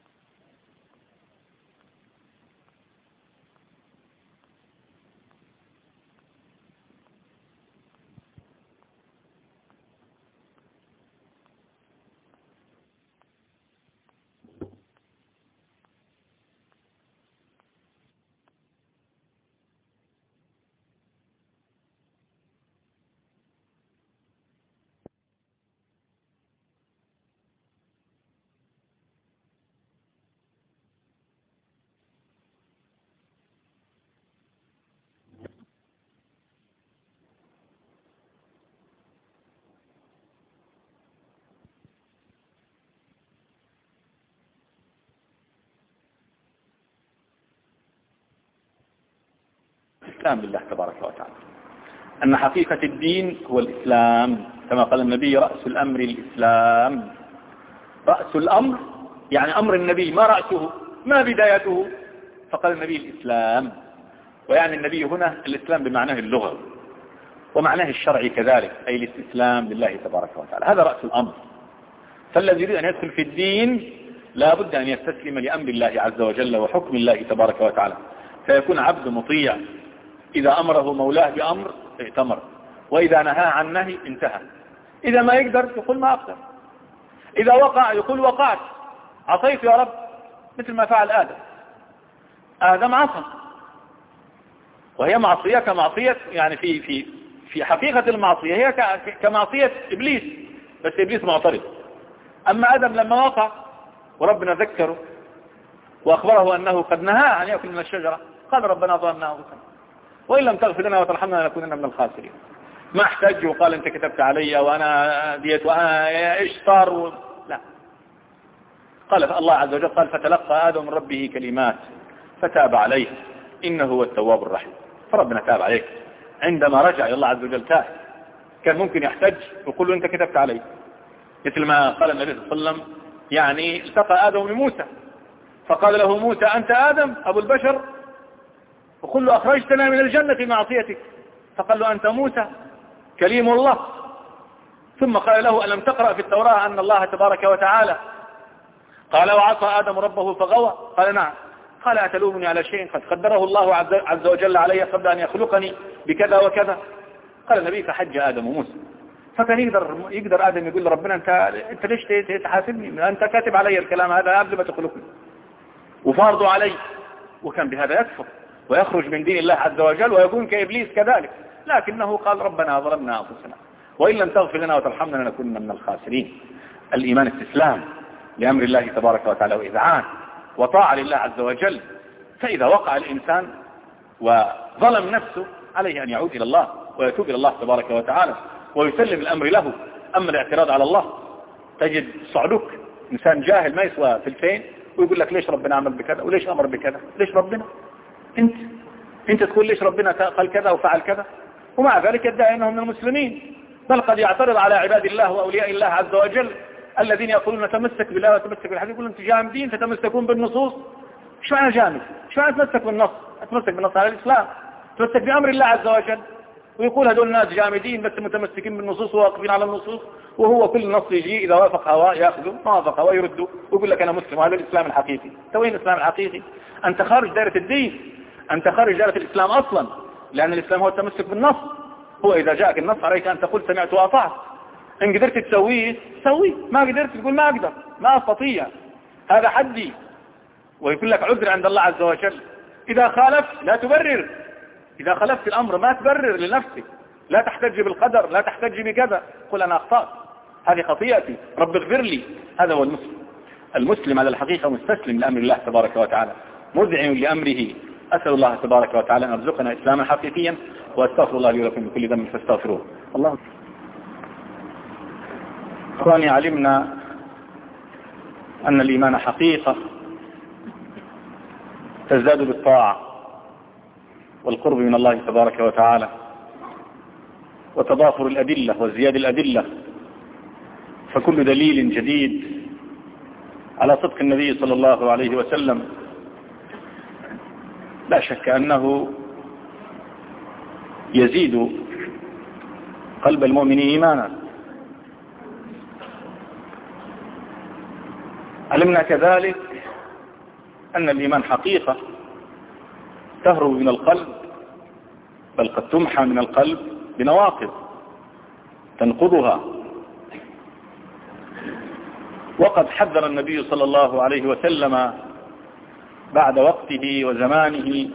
الإسلام بالله تبارك وتعالى، أن حقيقة الدين هو الإسلام، كما قال النبي رأس الأمر الإسلام. رأس الأمر يعني أمر النبي، ما رأسه ما بدايته، فقال النبي الإسلام. ويعني النبي هنا الإسلام بمعناه اللغوي ومعناه الشرعي كذلك، أي الاستسلام لله تبارك وتعالى، هذا رأس الأمر. فالذي يريد أن يدخل في الدين لا بد أن يستسلم لأمر الله عز وجل وحكم الله تبارك وتعالى، فيكون عبد مطيع. إذا أمره مولاه بأمر ائتمر، وإذا نهى عن نهي انتهى. إذا ما يقدر يقول ما أقدر، إذا وقع يقول وقعت، عصيت يا رب، مثل ما فعل آدم. آدم عصى، وهي معصية كمعصية، يعني في في في حقيقة المعصية هي كمعصية إبليس، بس إبليس معترض. أما آدم لما وقع وربنا ذكره وأخبره أنه قد نهى عن يأكل من الشجرة، قال ربنا ظلمنا أنفسنا وإن لم تغفر لنا وترحمنا لنكونن من الخاسرين. ما احتج وقال أنت كتبت علي وأنا ديت وأنا إيش صار و... لا، قال الله عز وجل قال فتلقى آدم من ربه كلمات فتاب عليه إنه هو التواب الرحيم. فربنا تاب عليه عندما رجع إلى الله عز وجل تاب. كان ممكن يحتج ويقول له أنت كتبت علي، مثل ما قال النبي صلى الله عليه وسلم، يعني التقى آدم بموسى فقال له موسى أنت آدم أبو البشر، وقل له أخرجتنا من الجنة في معصيتك، فقال له أنت موسى كليم الله. ثم قال له ألم تقرأ في التوراة أن الله تبارك وتعالى قال وعصى آدم ربه فغوى؟ قال نعم. قال أتلومني على شيء قد قدره الله عز وجل علي قبل أن يخلقني بكذا وكذا؟ قال النبي فحج آدم وموسى. فكان يقدر يقدر آدم يقول لربنا أنت أنت ليش تحاسبني؟ أنت كاتب علي الكلام هذا قبل ما تخلقني وفارضه علي، وكان بهذا يكفر ويخرج من دين الله عز وجل ويكون كإبليس كذلك. لكنه قال ربنا ظلمنا أنفسنا وإن لم تغفر لنا وترحمنا لنكون من الخاسرين. الإيمان استسلام لأمر الله تبارك وتعالى وإذعان وطاعة لله عز وجل. فإذا وقع الإنسان وظلم نفسه عليه أن يعود إلى الله ويتوب إلى الله تبارك وتعالى ويسلم الأمر له. أما الاعتراض على الله، تجد صعلوك إنسان جاهل ما يسوى فلسين ويقول لك ليش ربنا عمل بكذا وليش أمر بكذا؟ ليش ربنا؟ أنت انت تقول ليش ربنا قال كذا وفعل كذا، ومع ذلك يدعي انه من المسلمين، بل قد يعترض على عباد الله واولياء الله عز وجل الذين يقولون نتمسك بالله وتمسك بالحديث، يقولون انتم جامدين تتمسكون بالنصوص. ايش معنى جامد؟ ايش معنى تمسك بالنص؟ تمسك بالنص على الاسلام، تمسك بامر الله عز وجل. ويقول هذول الناس جامدين بس متمسكين بالنصوص وواقفين على النصوص، وهو كل نص يجي اذا وافق هواه ياخذه، ما وافق هواه يرده ويقول لك انا مسلم، وهذا الاسلام الحقيقي. انت وين الاسلام الحقيقي؟ انت خارج دائره الدين، انت خارج دائره الاسلام اصلا، لان الاسلام هو التمسك بالنص. هو اذا جاءك النص عليك ان تقول سمعت واطعت، ان قدرت تسويه سويه، ما قدرت تقول ما اقدر ما استطيع، هذا حدي، ويقول لك عذر عند الله عز وجل. اذا خالفت لا تبرر، اذا خالفت الامر ما تبرر لنفسك، لا تحتج بالقدر، لا تحتج بكذا، قل انا اخطأت، هذه خطيئتي، رب اغفر لي. هذا هو المسلم. المسلم على الحقيقة مستسلم لامر الله تبارك وتعالى، مذعن لامره. اسال الله تبارك وتعالى ان يرزقنا اسلاما حقيقيا، واستغفر الله لي ولكم من كل ذنب فاستغفروه. الله. اخواني، علمنا ان الايمان حقيقة تزداد بالطاعة والقرب من الله تبارك وتعالى، وتضافر الأدلة وازدياد الأدلة. فكل دليل جديد على صدق النبي صلى الله عليه وسلم لا شك أنه يزيد قلب المؤمن إيمانا. علمنا كذلك أن الإيمان حقيقة تهرب من القلب، بل قد تمحى من القلب بنواقض تنقضها. وقد حذر النبي صلى الله عليه وسلم بعد وقته وزمانه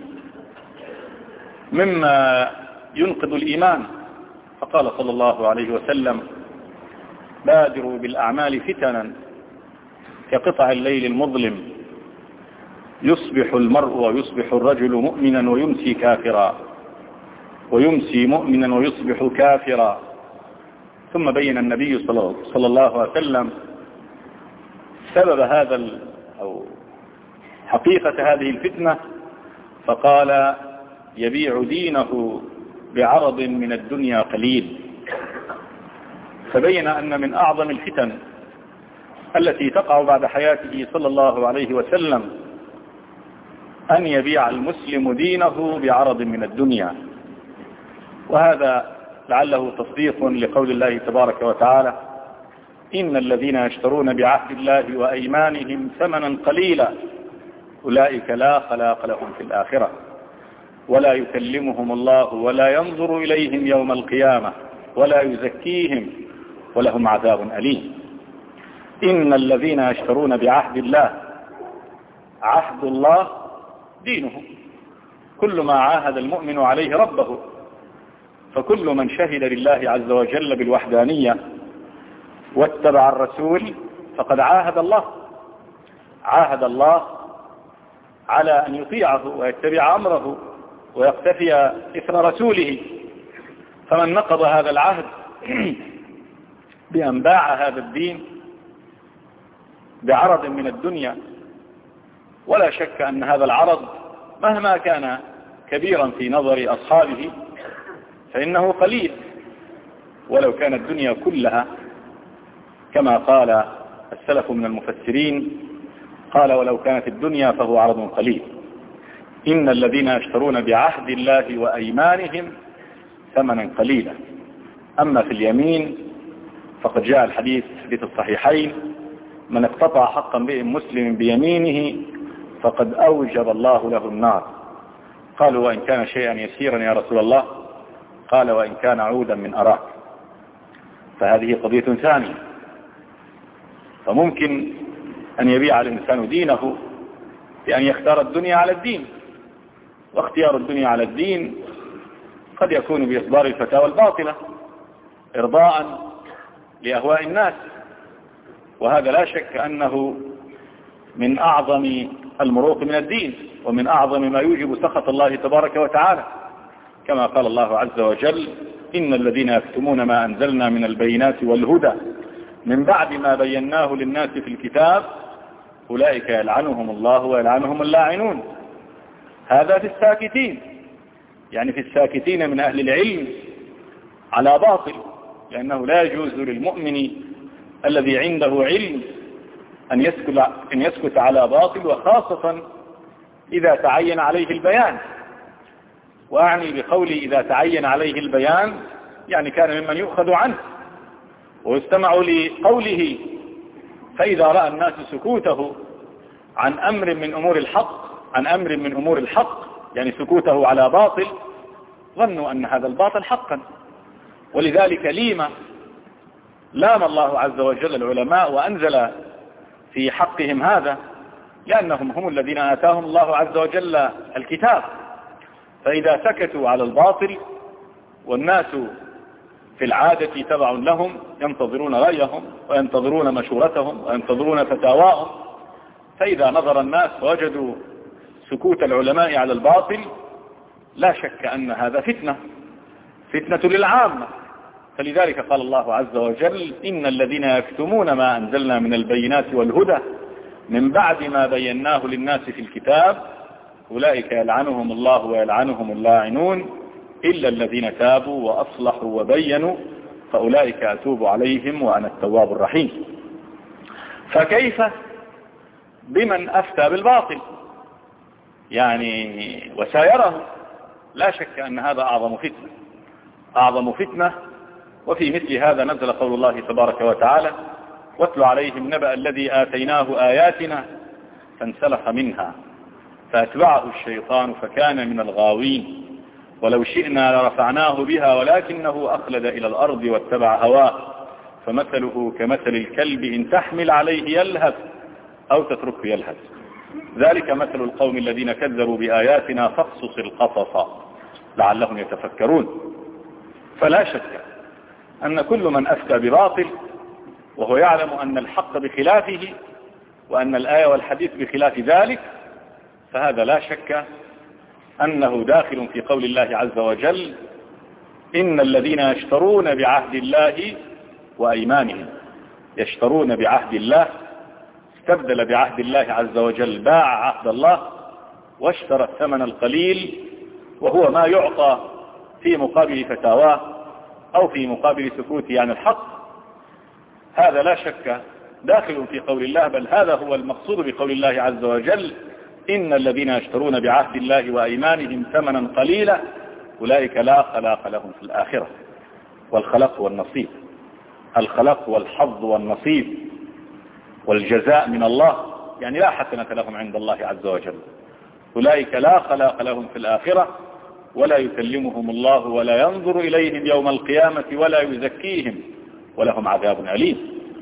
مما ينقض الإيمان، فقال صلى الله عليه وسلم: بادروا بالأعمال فتنا كقطع الليل المظلم، يصبح المرء ويصبح الرجل مؤمنا ويمسي كافرا، ويمسي مؤمنا ويصبح كافرا. ثم بين النبي صلى الله عليه وسلم سبب هذا أو حقيقة هذه الفتنة، فقال: يبيع دينه بعرض من الدنيا قليل. فبين أن من أعظم الفتن التي تقع بعد حياته صلى الله عليه وسلم أن يبيع المسلم دينه بعرض من الدنيا. وهذا لعله تصديق لقول الله تبارك وتعالى: إن الذين يشترون بعهد الله وأيمانهم ثمنا قليلا أولئك لا خلاق لهم في الآخرة ولا يكلمهم الله ولا ينظر إليهم يوم القيامة ولا يزكيهم ولهم عذاب أليم. إن الذين يشترون بعهد الله، عهد الله دينه، كل ما عاهد المؤمن عليه ربه. فكل من شهد لله عز وجل بالوحدانية واتبع الرسول فقد عاهد الله، عاهد الله على أن يطيعه ويتبع أمره ويقتفي إثر رسوله. فمن نقض هذا العهد بأن باع هذا الدين بعرض من الدنيا، ولا شك أن هذا العرض مهما كان كبيرا في نظر أصحابه فإنه قليل، ولو كانت الدنيا كلها كما قال السلف من المفسرين، قال: ولو كانت الدنيا فهو عرض قليل. إن الذين يشترون بعهد الله وأيمانهم ثمنا قليلا. أما في اليمين فقد جاء الحديث حديث الصحيحين: من اقتطع حق امرئ مسلم بيمينه فقد أوجب الله له النار. قالوا: وإن كان شيئا يسيرا يا رسول الله؟ قال: وإن كان عودا من أراك. فهذه قضية ثانية. فممكن أن يبيع الإنسان دينه بأن يختار الدنيا على الدين، واختيار الدنيا على الدين قد يكون بإصدار الفتاوى الباطلة إرضاء لأهواء الناس، وهذا لا شك أنه من أعظم المروق من الدين، ومن أعظم ما يوجب سخط الله تبارك وتعالى، كما قال الله عز وجل: إن الذين يكتمون ما أنزلنا من البينات والهدى من بعد ما بيناه للناس في الكتاب أولئك يلعنهم الله ويلعنهم اللاعنون. هذا في الساكتين. يعني في الساكتين من أهل العلم على باطل، لأنه لا يجوز للمؤمن الذي عنده علم أن يسكت, أن يسكت على باطل، وخاصة إذا تعين عليه البيان. وأعني بقولي إذا تعين عليه البيان يعني كان ممن يؤخذ عنه ويستمع لقوله، فإذا رأى الناس سكوته عن أمر من أمور الحق عن أمر من أمور الحق يعني سكوته على باطل، ظنوا أن هذا الباطل حقا. ولذلك ليما لام الله عز وجل العلماء وأنزل في حقهم هذا، لأنهم هم الذين آتاهم الله عز وجل الكتاب. فإذا سكتوا على الباطل والناس في العادة تبع لهم ينتظرون رأيهم وينتظرون مشورتهم وينتظرون فتاواهم، فإذا نظر الناس وجدوا سكوت العلماء على الباطل لا شك أن هذا فتنة فتنة للعامة. فلذلك قال الله عز وجل: إن الذين يكتمون ما أنزلنا من البينات والهدى من بعد ما بيناه للناس في الكتاب أولئك يلعنهم الله ويلعنهم اللاعنون إلا الذين تابوا وأصلحوا وبينوا فأولئك أتوب عليهم وأنا التواب الرحيم. فكيف بمن أفتى بالباطل يعني وسايره؟ لا شك أن هذا أعظم فتنة أعظم فتنة. وفي مثل هذا نزل قول الله تبارك وتعالى: واتل عليهم نبأ الذي آتيناه آياتنا فانسلخ منها فأتبعه الشيطان فكان من الغاوين ولو شئنا لرفعناه بها ولكنه أخلد إلى الأرض واتبع هواه فمثله كمثل الكلب إن تحمل عليه يلهث أو تتركه يلهث ذلك مثل القوم الذين كذبوا بآياتنا فاقصص القصص لعلهم يتفكرون. فلا شك أن كل من أفتى بباطل وهو يعلم أن الحق بخلافه وأن الآية والحديث بخلاف ذلك فهذا لا شك أنه داخل في قول الله عز وجل: إن الذين يشترون بعهد الله وأيمانهم يشترون بعهد الله استبدل بعهد الله عز وجل باع عهد الله واشترى الثمن القليل وهو ما يعطى في مقابل فتاواه أو في مقابل سكوته عن الحق. هذا لا شك داخل في قول الله، بل هذا هو المقصود بقول الله عز وجل: إن الذين يشترون بعهد الله وأيمانهم ثمنا قليلا أولئك لا خلاق لهم في الآخرة. والخلاق والنصيب الخلاق والحظ والنصيب والجزاء من الله، يعني لا حسنة لهم عند الله عز وجل. أولئك لا خلاق لهم في الآخرة ولا يكلمهم الله ولا ينظر إليهم يوم القيامة ولا يزكيهم ولهم عذاب أليم.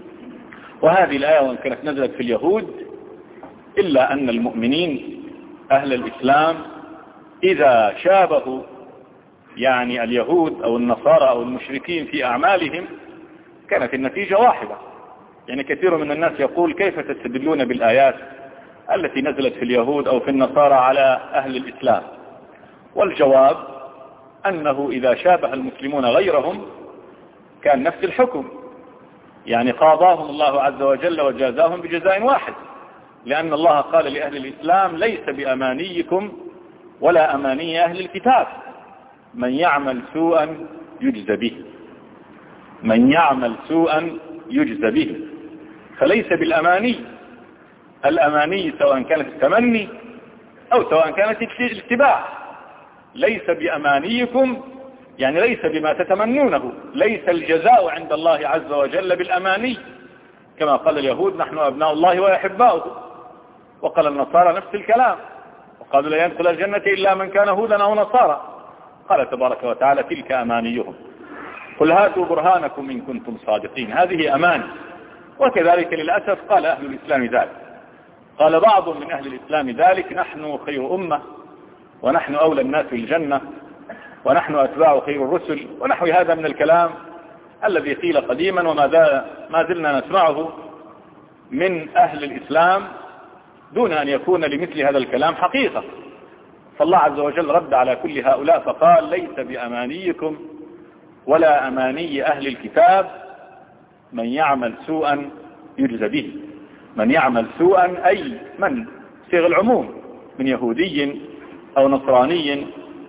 وهذه الآية وإن كانت نزلت في اليهود إلا أن المؤمنين أهل الإسلام إذا شابهوا يعني اليهود أو النصارى أو المشركين في أعمالهم كانت النتيجة واحدة. يعني كثير من الناس يقول: كيف تستدلون بالآيات التي نزلت في اليهود أو في النصارى على أهل الإسلام؟ والجواب أنه إذا شابه المسلمون غيرهم كان نفس الحكم، يعني قاضاهم الله عز وجل وجازاهم بجزاء واحد، لأن الله قال لأهل الإسلام: ليس بأمانيكم ولا أماني أهل الكتاب من يعمل سوءا يجزى به من يعمل سوءا يجزى به. فليس بالأماني، الأماني سواء كانت التمني أو سواء كانت الاتباع. ليس بأمانيكم يعني ليس بما تتمنونه، ليس الجزاء عند الله عز وجل بالأماني، كما قال اليهود: نحن أبناء الله وأحباؤه. وقال النصارى نفس الكلام، وقالوا: لا يدخل الجنة إلا من كان هودا أو نصارى. قال تبارك وتعالى: تلك أمانيهم قل هاتوا برهانكم إن كنتم صادقين. هذه أماني. وكذلك للأسف قال أهل الإسلام ذلك، قال بعض من أهل الإسلام ذلك: نحن خير أمة ونحن أولى الناس الجنة ونحن أتباع خير الرسل، ونحو هذا من الكلام الذي قيل قديما وما ما زلنا نسمعه من أهل الإسلام دون أن يكون لمثل هذا الكلام حقيقة. فالله عز وجل رد على كل هؤلاء فقال: ليس بأمانيكم ولا أماني أهل الكتاب من يعمل سوءا يجزى به. من يعمل سوءا أي من صيغ العموم من يهودي أو نصراني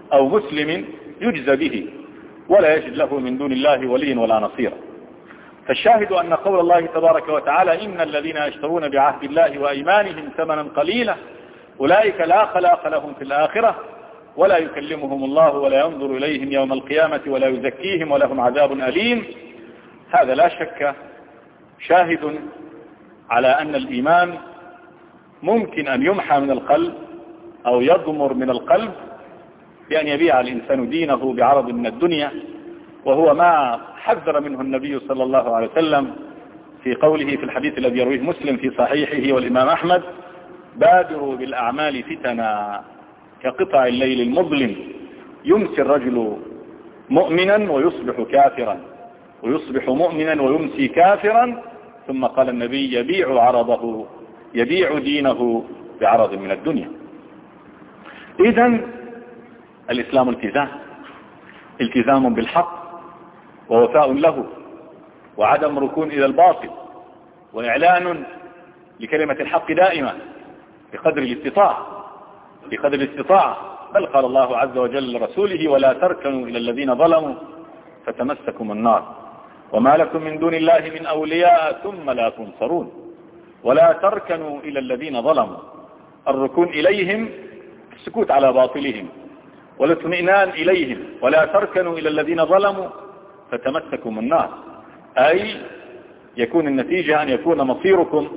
أو مسلم يجزى به ولا يجد له من دون الله ولي ولا نصير. فالشاهد أن قول الله تبارك وتعالى إن الذين يشترون بعهد الله وأيمانهم ثمنا قليلا أولئك لا خلاق لهم في الآخرة ولا يكلمهم الله ولا ينظر إليهم يوم القيامة ولا يزكيهم ولهم عذاب أليم. هذا لا شك شاهد على أن الإيمان ممكن أن يمحى من القلب أو يضمر من القلب بأن يبيع الإنسان دينه بعرض من الدنيا، وهو ما حذر منه النبي صلى الله عليه وسلم في قوله في الحديث الذي يرويه مسلم في صحيحه والإمام أحمد: بادروا بالأعمال فتنا كقطع الليل المظلم يمسي الرجل مؤمنا ويصبح كافرا ويصبح مؤمنا ويمسي كافرا. ثم قال النبي: يبيع عرضه يبيع دينه بعرض من الدنيا. إذن الإسلام التزام التزام بالحق ووفاء له وعدم ركون إلى الباطل وإعلان لكلمة الحق دائما بقدر الاستطاعة بقدر الاستطاعة بل قال الله عز وجل لرسوله: ولا تركنوا إلى الذين ظلموا فتمسكم النار وما لكم من دون الله من أولياء ثم لا تنصرون. ولا تركنوا إلى الذين ظلموا، الركون إليهم السكوت على باطلهم والاطمئنان إليهم. ولا تركنوا إلى الذين ظلموا فتمسكم النار، أي يكون النتيجة أن يكون مصيركم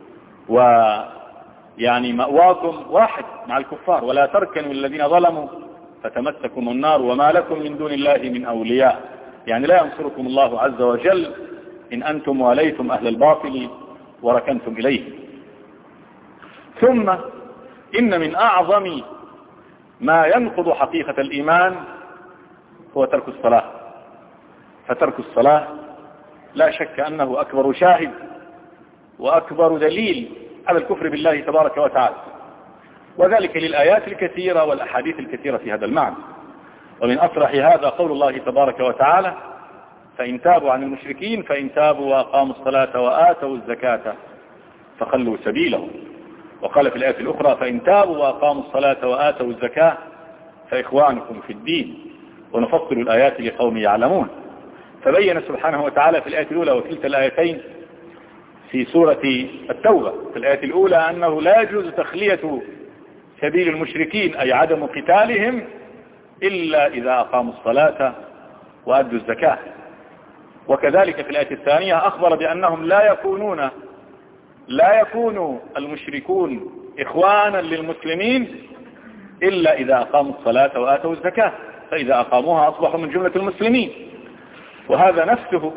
ويعني مأواكم واحد مع الكفار. ولا تركنوا إلى الذين ظلموا فتمسكم النار وما لكم من دون الله من أولياء، يعني لا ينصركم الله عز وجل إن أنتم واليتم أهل الباطل وركنتم إليه. ثم إن من أعظم ما ينقض حقيقة الإيمان هو ترك الصلاة. فترك الصلاة لا شك أنه أكبر شاهد وأكبر دليل على الكفر بالله تبارك وتعالى، وذلك للآيات الكثيرة والأحاديث الكثيرة في هذا المعنى. ومن أصرح هذا قول الله تبارك وتعالى: فإن تابوا عن المشركين فإن تابوا وأقاموا الصلاة وآتوا الزكاة فخلوا سبيلهم. وقال في الآية الأخرى: فإن تابوا وأقاموا الصلاة وآتوا الزكاة فإخوانكم في الدين ونفصل الآيات لقوم يعلمون. فبين سبحانه وتعالى في الآية الأولى وكلتا الآيتين في سورة التوبة في الآية الأولى أنه لا يجوز تخلية سبيل المشركين أي عدم قتالهم إلا إذا أقاموا الصلاة وأدوا الزكاة. وكذلك في الآية الثانية أخبر بأنهم لا يكونون لا يكون المشركون إخوانا للمسلمين إلا إذا أقاموا الصلاة وآتوا الزكاة، فإذا أقاموها أصبحوا من جملة المسلمين. وهذا نفسه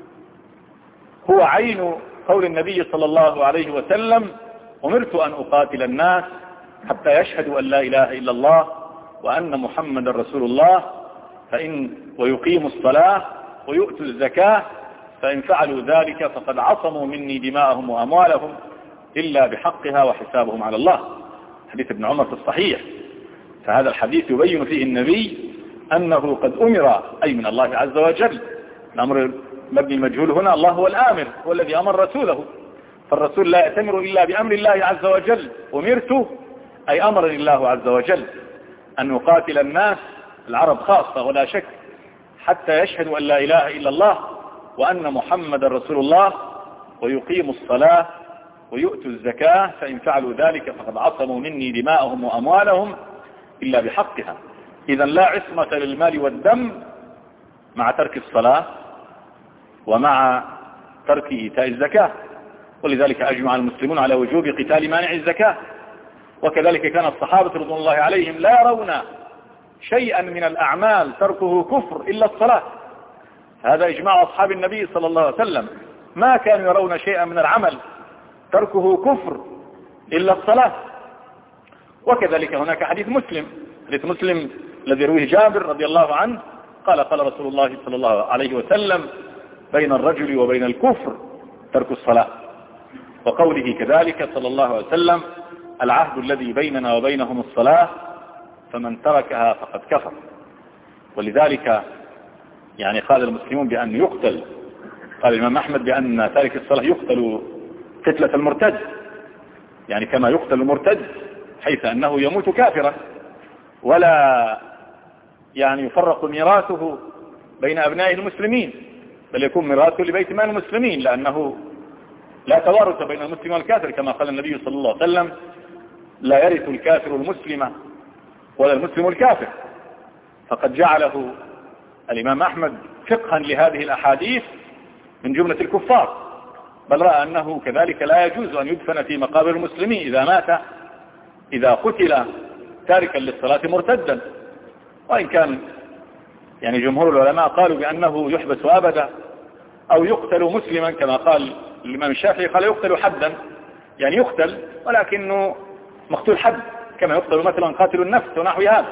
هو عين قول النبي صلى الله عليه وسلم: أمرت أن أقاتل الناس حتى يشهدوا أن لا إله إلا الله وأن محمد رسول الله فإن ويقيموا الصلاة ويؤتوا الزكاة فإن فعلوا ذلك فقد عصموا مني دماءهم وأموالهم إلا بحقها وحسابهم على الله. حديث ابن عمر في الصحيح. فهذا الحديث يبين فيه النبي أنه قد أمر أي من الله عز وجل. الأمر مبني المجهول هنا، الله هو الآمر، هو الذي أمر رسوله، فالرسول لا يأتمر إلا بأمر الله عز وجل. أمرت أي أمرني الله عز وجل أن أقاتل الناس العرب خاصة ولا شك حتى يشهدوا أن لا إله إلا الله وأن محمد رسول الله ويقيموا الصلاة ويؤتوا الزكاة فإن فعلوا ذلك فقد عصموا مني دماءهم وأموالهم إلا بحقها. إذا لا عصمة للمال والدم مع ترك الصلاة ومع ترك إيتاء الزكاة، ولذلك أجمع المسلمون على وجوب قتال مانع الزكاة. وكذلك كان الصحابة رضوان الله عليهم لا يرون شيئا من الأعمال تركه كفر إلا الصلاة. هذا إجماع أصحاب النبي صلى الله عليه وسلم، ما كانوا يرون شيئا من العمل تركه كفر إلا الصلاة. وكذلك هناك حديث مسلم حديث مسلم الذي يرويه جابر رضي الله عنه قال: قال رسول الله صلى الله عليه وسلم: بين الرجل وبين الكفر ترك الصلاة. وقوله كذلك صلى الله عليه وسلم: العهد الذي بيننا وبينهم الصلاة فمن تركها فقد كفر. ولذلك يعني قال المسلمون بأن يقتل، قال الإمام أحمد بأن تارك الصلاة يقتل قتلة المرتد، يعني كما يقتل المرتد حيث أنه يموت كافرا ولا يعني يفرق ميراثه بين أبناء المسلمين، بل يكون ميراثه لبيت مال المسلمين، لأنه لا توارث بين المسلم والكافر، كما قال النبي صلى الله عليه وسلم: لا يرث الكافر المسلم ولا المسلم الكافر. فقد جعله الإمام أحمد فقها لهذه الأحاديث من جملة الكفار، بل رأى أنه كذلك لا يجوز أن يدفن في مقابر المسلمين إذا مات إذا قتل تاركا للصلاة مرتدا. وإن كان يعني جمهور العلماء قالوا بأنه يحبس أبدا أو يقتل مسلما، كما قال الإمام الشافعي قال يقتل حدا، يعني يقتل ولكنه مقتول حد، كما يقتل مثلا قاتل النفس ونحو هذا.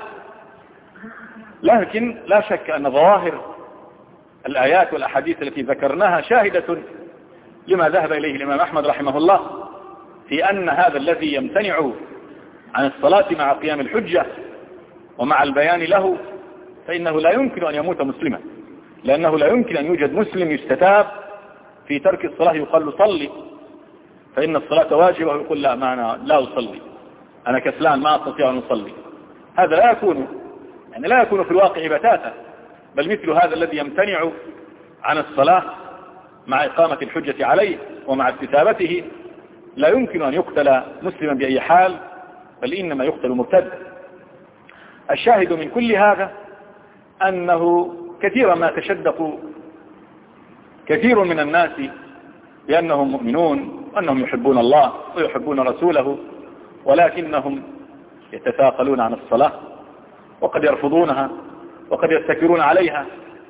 لكن لا شك أن ظواهر الآيات والأحاديث التي ذكرناها شاهدة لما ذهب إليه الإمام أحمد رحمه الله في أن هذا الذي يمتنع عن الصلاة مع قيام الحجة ومع البيان له فإنه لا يمكن أن يموت مسلما، لأنه لا يمكن أن يوجد مسلم يستتاب في ترك الصلاة يقال له صلي فإن الصلاة واجبة ويقول لا ما أنا لا أصلي، أنا كسلان ما أستطيع أن أصلي. هذا لا يكون يعني لا يكون في الواقع بتاتا، بل مثل هذا الذي يمتنع عن الصلاة مع إقامة الحجة عليه ومع استتابته لا يمكن أن يقتل مسلما بأي حال، بل إنما يقتل مرتد. الشاهد من كل هذا أنه كثيرا ما تشدق كثير من الناس بأنهم مؤمنون وأنهم يحبون الله ويحبون رسوله، ولكنهم يتثاقلون عن الصلاة وقد يرفضونها وقد يستكبرون عليها،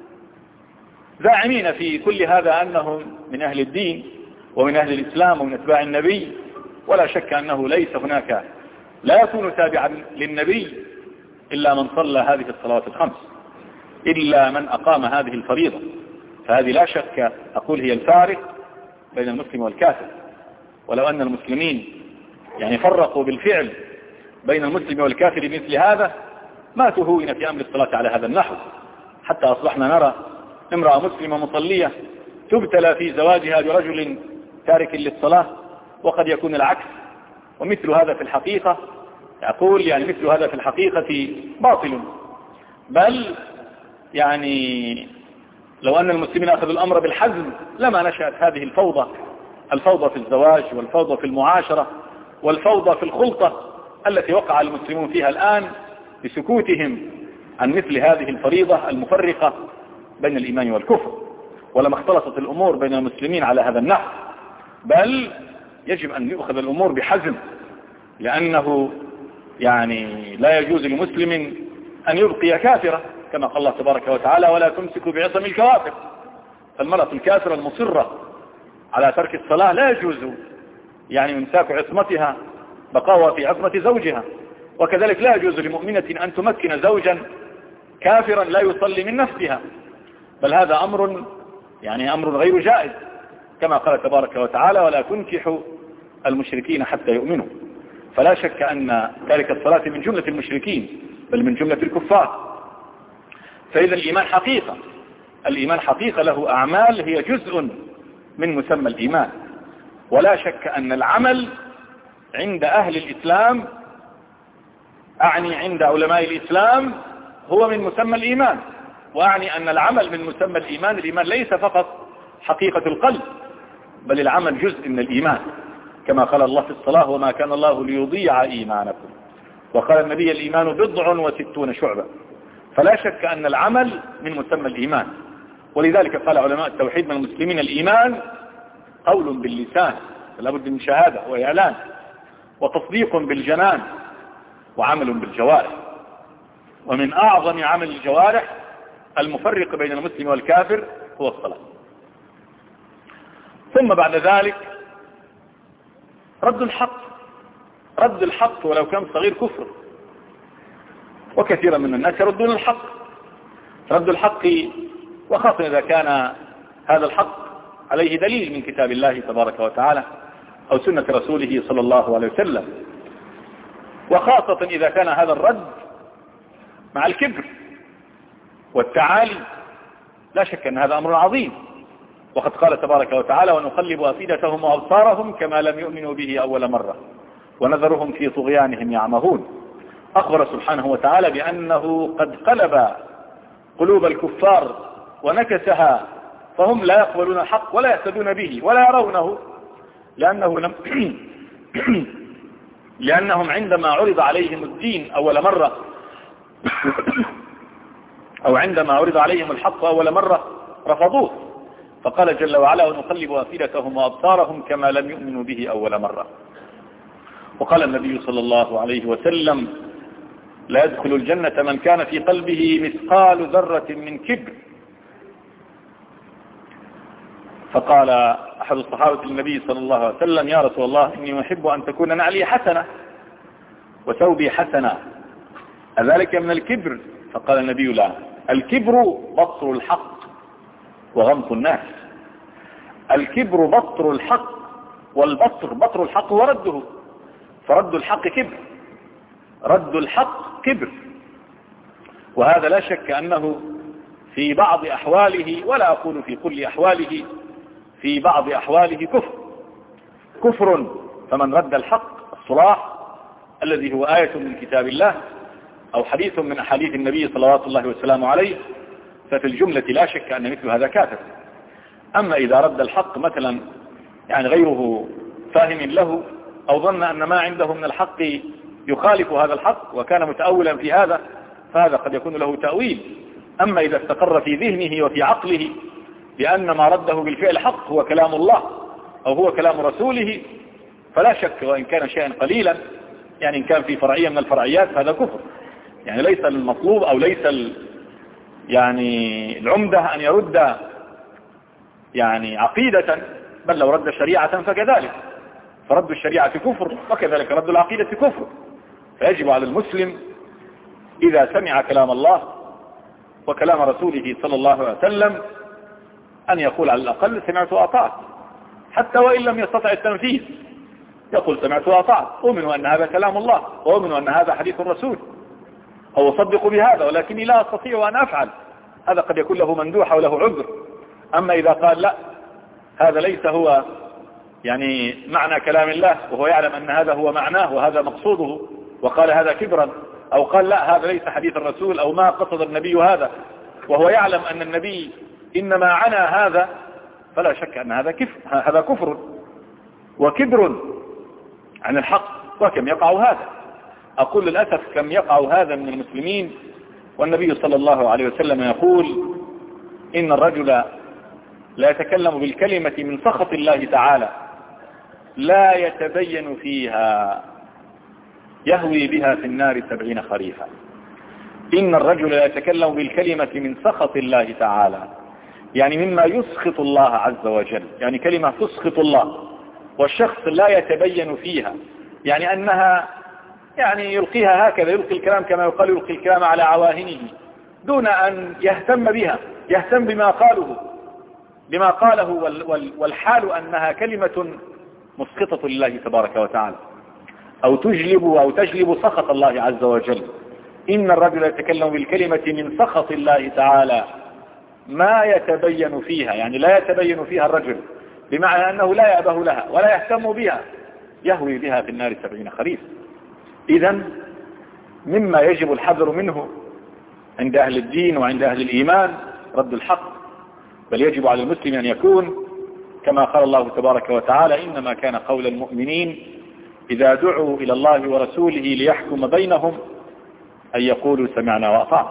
زاعمين في كل هذا أنهم من أهل الدين ومن أهل الإسلام ومن أتباع النبي. ولا شك أنه ليس هناك لا يكون تابعا للنبي إلا من صلى هذه الصلوات الخمس، إلا من أقام هذه الفريضة، فهذه لا شك أقول هي الفارق بين المسلم والكافر. ولو أن المسلمين يعني فرقوا بالفعل بين المسلم والكافر بمثل هذا ما تهون في أمر الصلاة على هذا النحو، حتى أصبحنا نرى امرأة مسلمة مصلية تبتلى في زواجها برجل تارك للصلاة، وقد يكون العكس. ومثل هذا في الحقيقة أقول يعني مثل هذا في الحقيقة باطل، بل يعني لو أن المسلمين أخذوا الأمر بالحزم لما نشأت هذه الفوضى الفوضى في الزواج والفوضى في المعاشرة والفوضى في الخلطة التي وقع المسلمون فيها الآن بسكوتهم عن مثل هذه الفريضة المفرقة بين الإيمان والكفر. ولما اختلطت الأمور بين المسلمين على هذا النحو، بل يجب أن يؤخذ الأمور بحزم، لأنه يعني لا يجوز لمسلم أن يبقي كافرة، كما قال الله تبارك وتعالى: ولا تمسكوا بعصم الكوافر. فالمرأة الكافرة المصرة على ترك الصلاة لا يجوز يعني امساك عصمتها بقاوة في عصمة زوجها، وكذلك لا يجوز لمؤمنة أن تمكن زوجا كافرا لا يصلي من نفسها، بل هذا أمر يعني أمر غير جائز، كما قال تبارك وتعالى: ولا تنكحوا المشركين حتى يؤمنوا. فلا شك أن تارك الصلاة من جملة المشركين بل من جملة الكفار. فإذا الإيمان حقيقة الإيمان حقيقة له أعمال هي جزء من مسمى الإيمان. ولا شك أن العمل عند أهل الإسلام أعني عند علماء الإسلام هو من مسمى الإيمان، وأعني أن العمل من مسمى الإيمان. الإيمان ليس فقط حقيقة القلب، بل العمل جزء من الإيمان، كما قال الله في الصلاة: وما كان الله ليضيع إيمانكم. وقال النبي: الإيمان بضع وستون شعبة. فلا شك أن العمل من مسمى الإيمان. ولذلك قال علماء التوحيد من المسلمين: الإيمان قول باللسان، فلا بد من شهادة وإعلان، وتصديق بالجنان، وعمل بالجوارح. ومن أعظم عمل الجوارح المفرق بين المسلم والكافر هو الصلاة. ثم بعد ذلك رد الحق رد الحق ولو كان صغير كفر، وكثيرا من الناس يردون الحق. رد الحق وخاصة إذا كان هذا الحق عليه دليل من كتاب الله تبارك وتعالى أو سنة رسوله صلى الله عليه وسلم، وخاصة إذا كان هذا الرد مع الكبر والتعالي. لا شك أن هذا أمر عظيم، وقد قال تبارك وتعالى: ونقلب أفئدتهم وأبصارهم كما لم يؤمنوا به أول مرة ونذرهم في طغيانهم يعمهون. أخبر سبحانه وتعالى بأنه قد قلب قلوب الكفار ونكسها، فهم لا يقبلون الحق ولا يهتدون به ولا يرونه، لأنه لم لأنهم عندما عرض عليهم الدين أول مرة أو عندما عرض عليهم الحق أول مرة رفضوه، فقال جل وعلا: ونقلب أفئدتهم وأبصارهم كما لم يؤمنوا به أول مرة. وقال النبي صلى الله عليه وسلم: لا يدخل الجنة من كان في قلبه مثقال ذرة من كبر. فقال أحد الصحابة للنبي صلى الله عليه وسلم: يا رسول الله، إني أحب أن تكون نعلي حسنة وثوبي حسنة، أذلك من الكبر؟ فقال النبي: لا، الكبر بطر الحق وغمط الناس. الكبر بطر الحق، والبطر بطر الحق ورده، فرد الحق كبر، رد الحق كبر. وهذا لا شك أنه في بعض أحواله، ولا أقول في كل أحواله، في بعض أحواله كفر كفر فمن رد الحق الصلاح الذي هو آية من كتاب الله أو حديث من أحاديث النبي صلوات الله وسلامه عليه، ففي الجملة لا شك أن مثل هذا كافر. أما إذا رد الحق مثلا يعني غيره فاهم له، أو ظن أن ما عنده من الحق يخالف هذا الحق وكان متأولا في هذا، فهذا قد يكون له تأويل. أما إذا استقر في ذهنه وفي عقله بأن ما رده بالفعل حق هو كلام الله أو هو كلام رسوله، فلا شك وإن كان شيئا قليلا، يعني إن كان في فرعية من الفرعيات فهذا كفر. يعني ليس المطلوب أو ليس ال يعني العمدة أن يرد يعني عقيدة، بل لو رد شريعة فكذلك، فرد الشريعة كفر وكذلك رد العقيدة كفر. فيجب على المسلم إذا سمع كلام الله وكلام رسوله صلى الله عليه وسلم أن يقول على الأقل سمعت وأطعت، حتى وإن لم يستطع التنفيذ يقول سمعت وأطعت، أؤمن أن هذا كلام الله وأؤمن أن هذا حديث الرسول، أو أصدق بهذا ولكني لا أستطيع أن أفعل. هذا قد يكون له مندوحة وله عذر. أما إذا قال لا، هذا ليس هو يعني معنى كلام الله، وهو يعلم أن هذا هو معناه وهذا مقصوده، وقال هذا كبرا، أو قال لا هذا ليس حديث الرسول أو ما قصد النبي هذا، وهو يعلم أن النبي إنما عنى هذا، فلا شك أن هذا كفر، هذا كفر وكبر عن الحق. وكم يقع هذا، أقول للأسف كم يقع هذا من المسلمين. والنبي صلى الله عليه وسلم يقول: إن الرجل لا يتكلم بالكلمة من سخط الله تعالى لا يتبين فيها يهوي بها في النار سبعين خريفا. إن الرجل لا يتكلم بالكلمة من سخط الله تعالى، يعني مما يسخط الله عز وجل، يعني كلمة تسخط الله، والشخص لا يتبين فيها، يعني أنها يعني يلقيها هكذا، يلقي الكلام كما يقال يلقي الكلام على عواهنه دون أن يهتم بها، يهتم بما قاله بما قاله والحال أنها كلمة مسقطة لله تبارك وتعالى، أو تجلب أو تجلب سخط الله عز وجل. إن الرجل يتكلم بالكلمة من سخط الله تعالى ما يتبين فيها، يعني لا يتبين فيها الرجل، بمعنى أنه لا يأبه لها ولا يهتم بها، يهوي بها في النار سبعين خريف. إذن مما يجب الحذر منه عند أهل الدين وعند أهل الإيمان رد الحق، بل يجب على المسلم أن يكون كما قال الله تبارك وتعالى: إنما كان قول المؤمنين إذا دعوا إلى الله ورسوله ليحكم بينهم أن يقولوا سمعنا وأطعنا.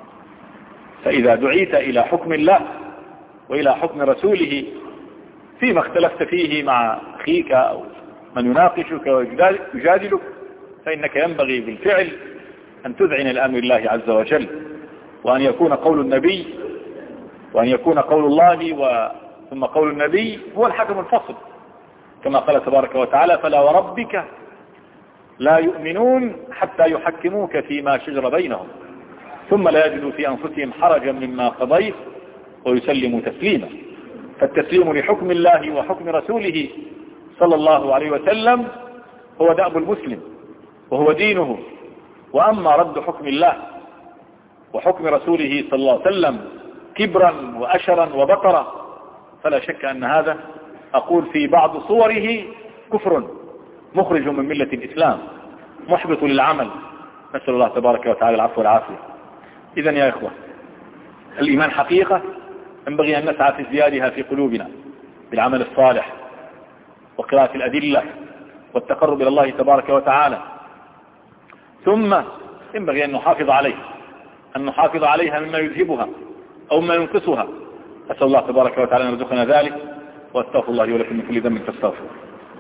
فإذا دعيت إلى حكم الله وإلى حكم رسوله فيما اختلفت فيه مع أخيك أو من يناقشك ويجادلك، فإنك ينبغي بالفعل أن تذعن لأمر الله عز وجل، وأن يكون قول النبي وأن يكون قول الله ثم قول النبي هو الحكم الفصل، كما قال تبارك وتعالى: فلا وربك لا يؤمنون حتى يحكموك فيما شجر بينهم ثم لا يجدوا في أنفسهم حرجا مما قضيت ويسلموا تسليما. فالتسليم لحكم الله وحكم رسوله صلى الله عليه وسلم هو دأب المسلم وهو دينه. وأما رد حكم الله وحكم رسوله صلى الله عليه وسلم كبرا وأشرا وبطرا، فلا شك أن هذا أقول في بعض صوره كفر مخرج من ملة الإسلام، محبط للعمل، نسأل الله تبارك وتعالى العفو والعافية. إذن يا إخوة، الإيمان حقيقة ينبغي أن نسعى في ازديادها في قلوبنا بالعمل الصالح وقراءة الأدلة والتقرب إلى الله تبارك وتعالى، ثم ينبغي أن نحافظ عليها أن نحافظ عليها مما يذهبها أو مما ينقصها. أسأل الله تبارك وتعالى أن يرزقنا ذلك، وأستغفر الله لي ولكم من كل ذنب فاستغفروه.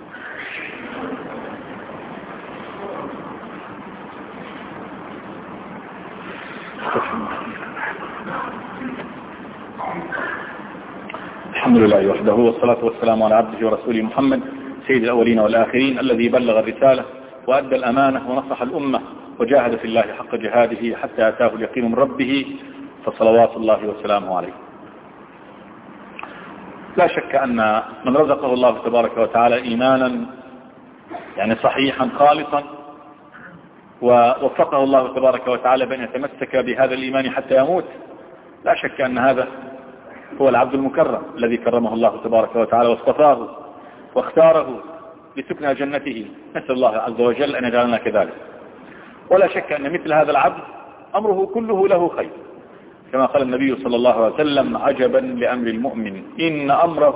الحمد لله وحده، والصلاة والسلام على عبده ورسوله محمد سيد الأولين والآخرين، الذي بلغ الرسالة وأدى الأمانة ونصح الأمة وجاهد في الله حق جهاده حتى أتاه اليقين من ربه، فصلوات الله وسلامه عليه. لا شك أن من رزقه الله تبارك وتعالى إيمانا يعني صحيحا خالصا، ووفقه الله تبارك وتعالى بأن يتمسك بهذا الإيمان حتى يموت، لا شك أن هذا هو العبد المكرم الذي كرمه الله تبارك وتعالى واصطفاه واختاره لسكن جنته. نسأل الله عز وجل أن يجعلنا كذلك. ولا شك أن مثل هذا العبد أمره كله له خير، كما قال النبي صلى الله عليه وسلم: عجبا لأمر المؤمن إن أمره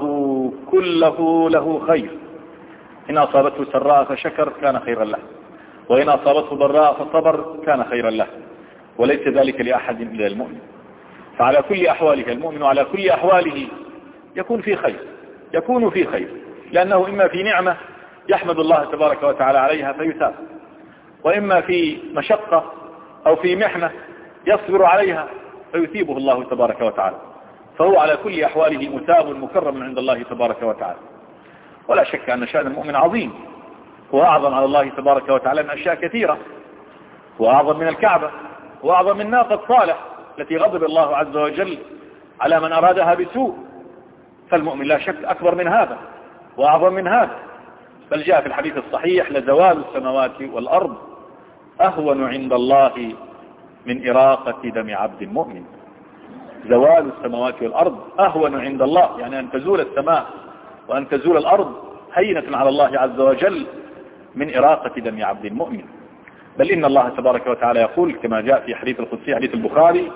كله له خير، إن أصابته سراء فشكر كان خيرا له، وإن أصابته ضراء فصبر كان خيرا له، وليس ذلك لأحد إلا المؤمن. فعلى كل أحواله المؤمن على كل أحواله يكون في خير يكون في خير لأنه إما في نعمة يحمد الله تبارك وتعالى عليها فيثاب، وإما في مشقة أو في محنة يصبر عليها فيثيبه الله تبارك وتعالى. فهو على كل أحواله مثاب مكرم عند الله تبارك وتعالى. ولا شك أن شأن المؤمن عظيم، هو أعظم على الله تبارك وتعالى من أشياء كثيرة، هو أعظم من الكعبة، هو أعظم من ناقة صالح التي غضب الله عز وجل على من أرادها بسوء. فالمؤمن لا شك أكبر من هذا وأعظم من هذا. بل جاء في الحديث الصحيح: لزوال السماوات والأرض أهون عند الله من إراقة دم عبد مؤمن. زوال السماوات والأرض أهون عند الله، يعني أن تزول السماء وأن تزول الأرض هينة على الله عز وجل من إراقة دم عبد مؤمن. بل إن الله تبارك وتعالى يقول كما جاء في حديث القدسي حديث البخاري،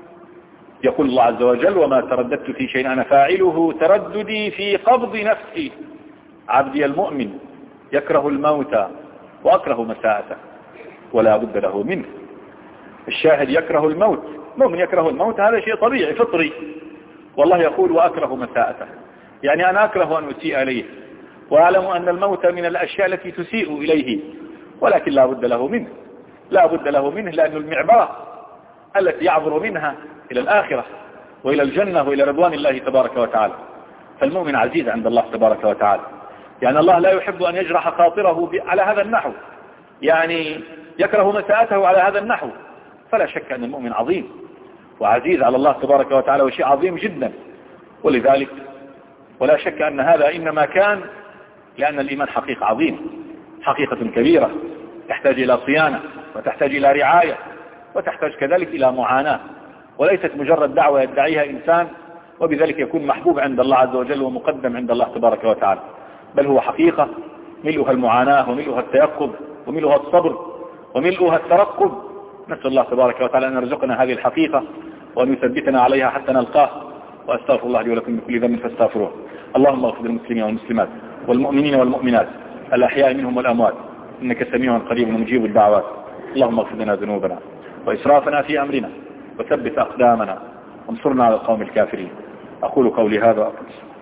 يقول الله عز وجل: وما ترددت في شيء أنا فاعله ترددي في قبض نفسي عبدي المؤمن يكره الموت وأكره مساءته ولا بد له منه. الشاهد يكره الموت، مؤمن يكره الموت، هذا شيء طبيعي فطري. والله يقول: وأكره مساءته، يعني أنا أكره أن أسيء إليه، وأعلم أن الموت من الأشياء التي تسيء إليه، ولكن لا بد له منه لا بد له منه لأن المعبرة التي يعبر منها إلى الآخرة وإلى الجنة وإلى رضوان الله تبارك وتعالى. فالمؤمن عزيز عند الله تبارك وتعالى، يعني الله لا يحب أن يجرح خاطره على هذا النحو، يعني يكره مساءته على هذا النحو. فلا شك أن المؤمن عظيم وعزيز على الله تبارك وتعالى، وشيء عظيم جدا. ولذلك ولا شك أن هذا إنما كان لأن الإيمان حقيقة عظيم، حقيقة كبيرة تحتاج إلى صيانة وتحتاج إلى رعاية وتحتاج كذلك إلى معاناة، وليست مجرد دعوة يدعيها إنسان وبذلك يكون محبوب عند الله عز وجل ومقدم عند الله تبارك وتعالى. بل هو حقيقة ملؤها المعاناة وملؤها التيقظ وملؤها الصبر وملؤها الترقب. نسأل الله تبارك وتعالى أن يرزقنا هذه الحقيقة وأن يثبتنا عليها حتى نلقاه. وأستغفر الله لي ولكم من كل ذنب فاستغفروه. اللهم اغفر للمسلمين والمسلمات والمؤمنين والمؤمنات الأحياء منهم والأموات، إنك سميع قريب مجيب الدعوات. اللهم اغفر لنا ذنوبنا وإسرافنا في أمرنا وثبت أقدامنا وانصرنا على القوم الكافرين. أقول قولي هذا وأقول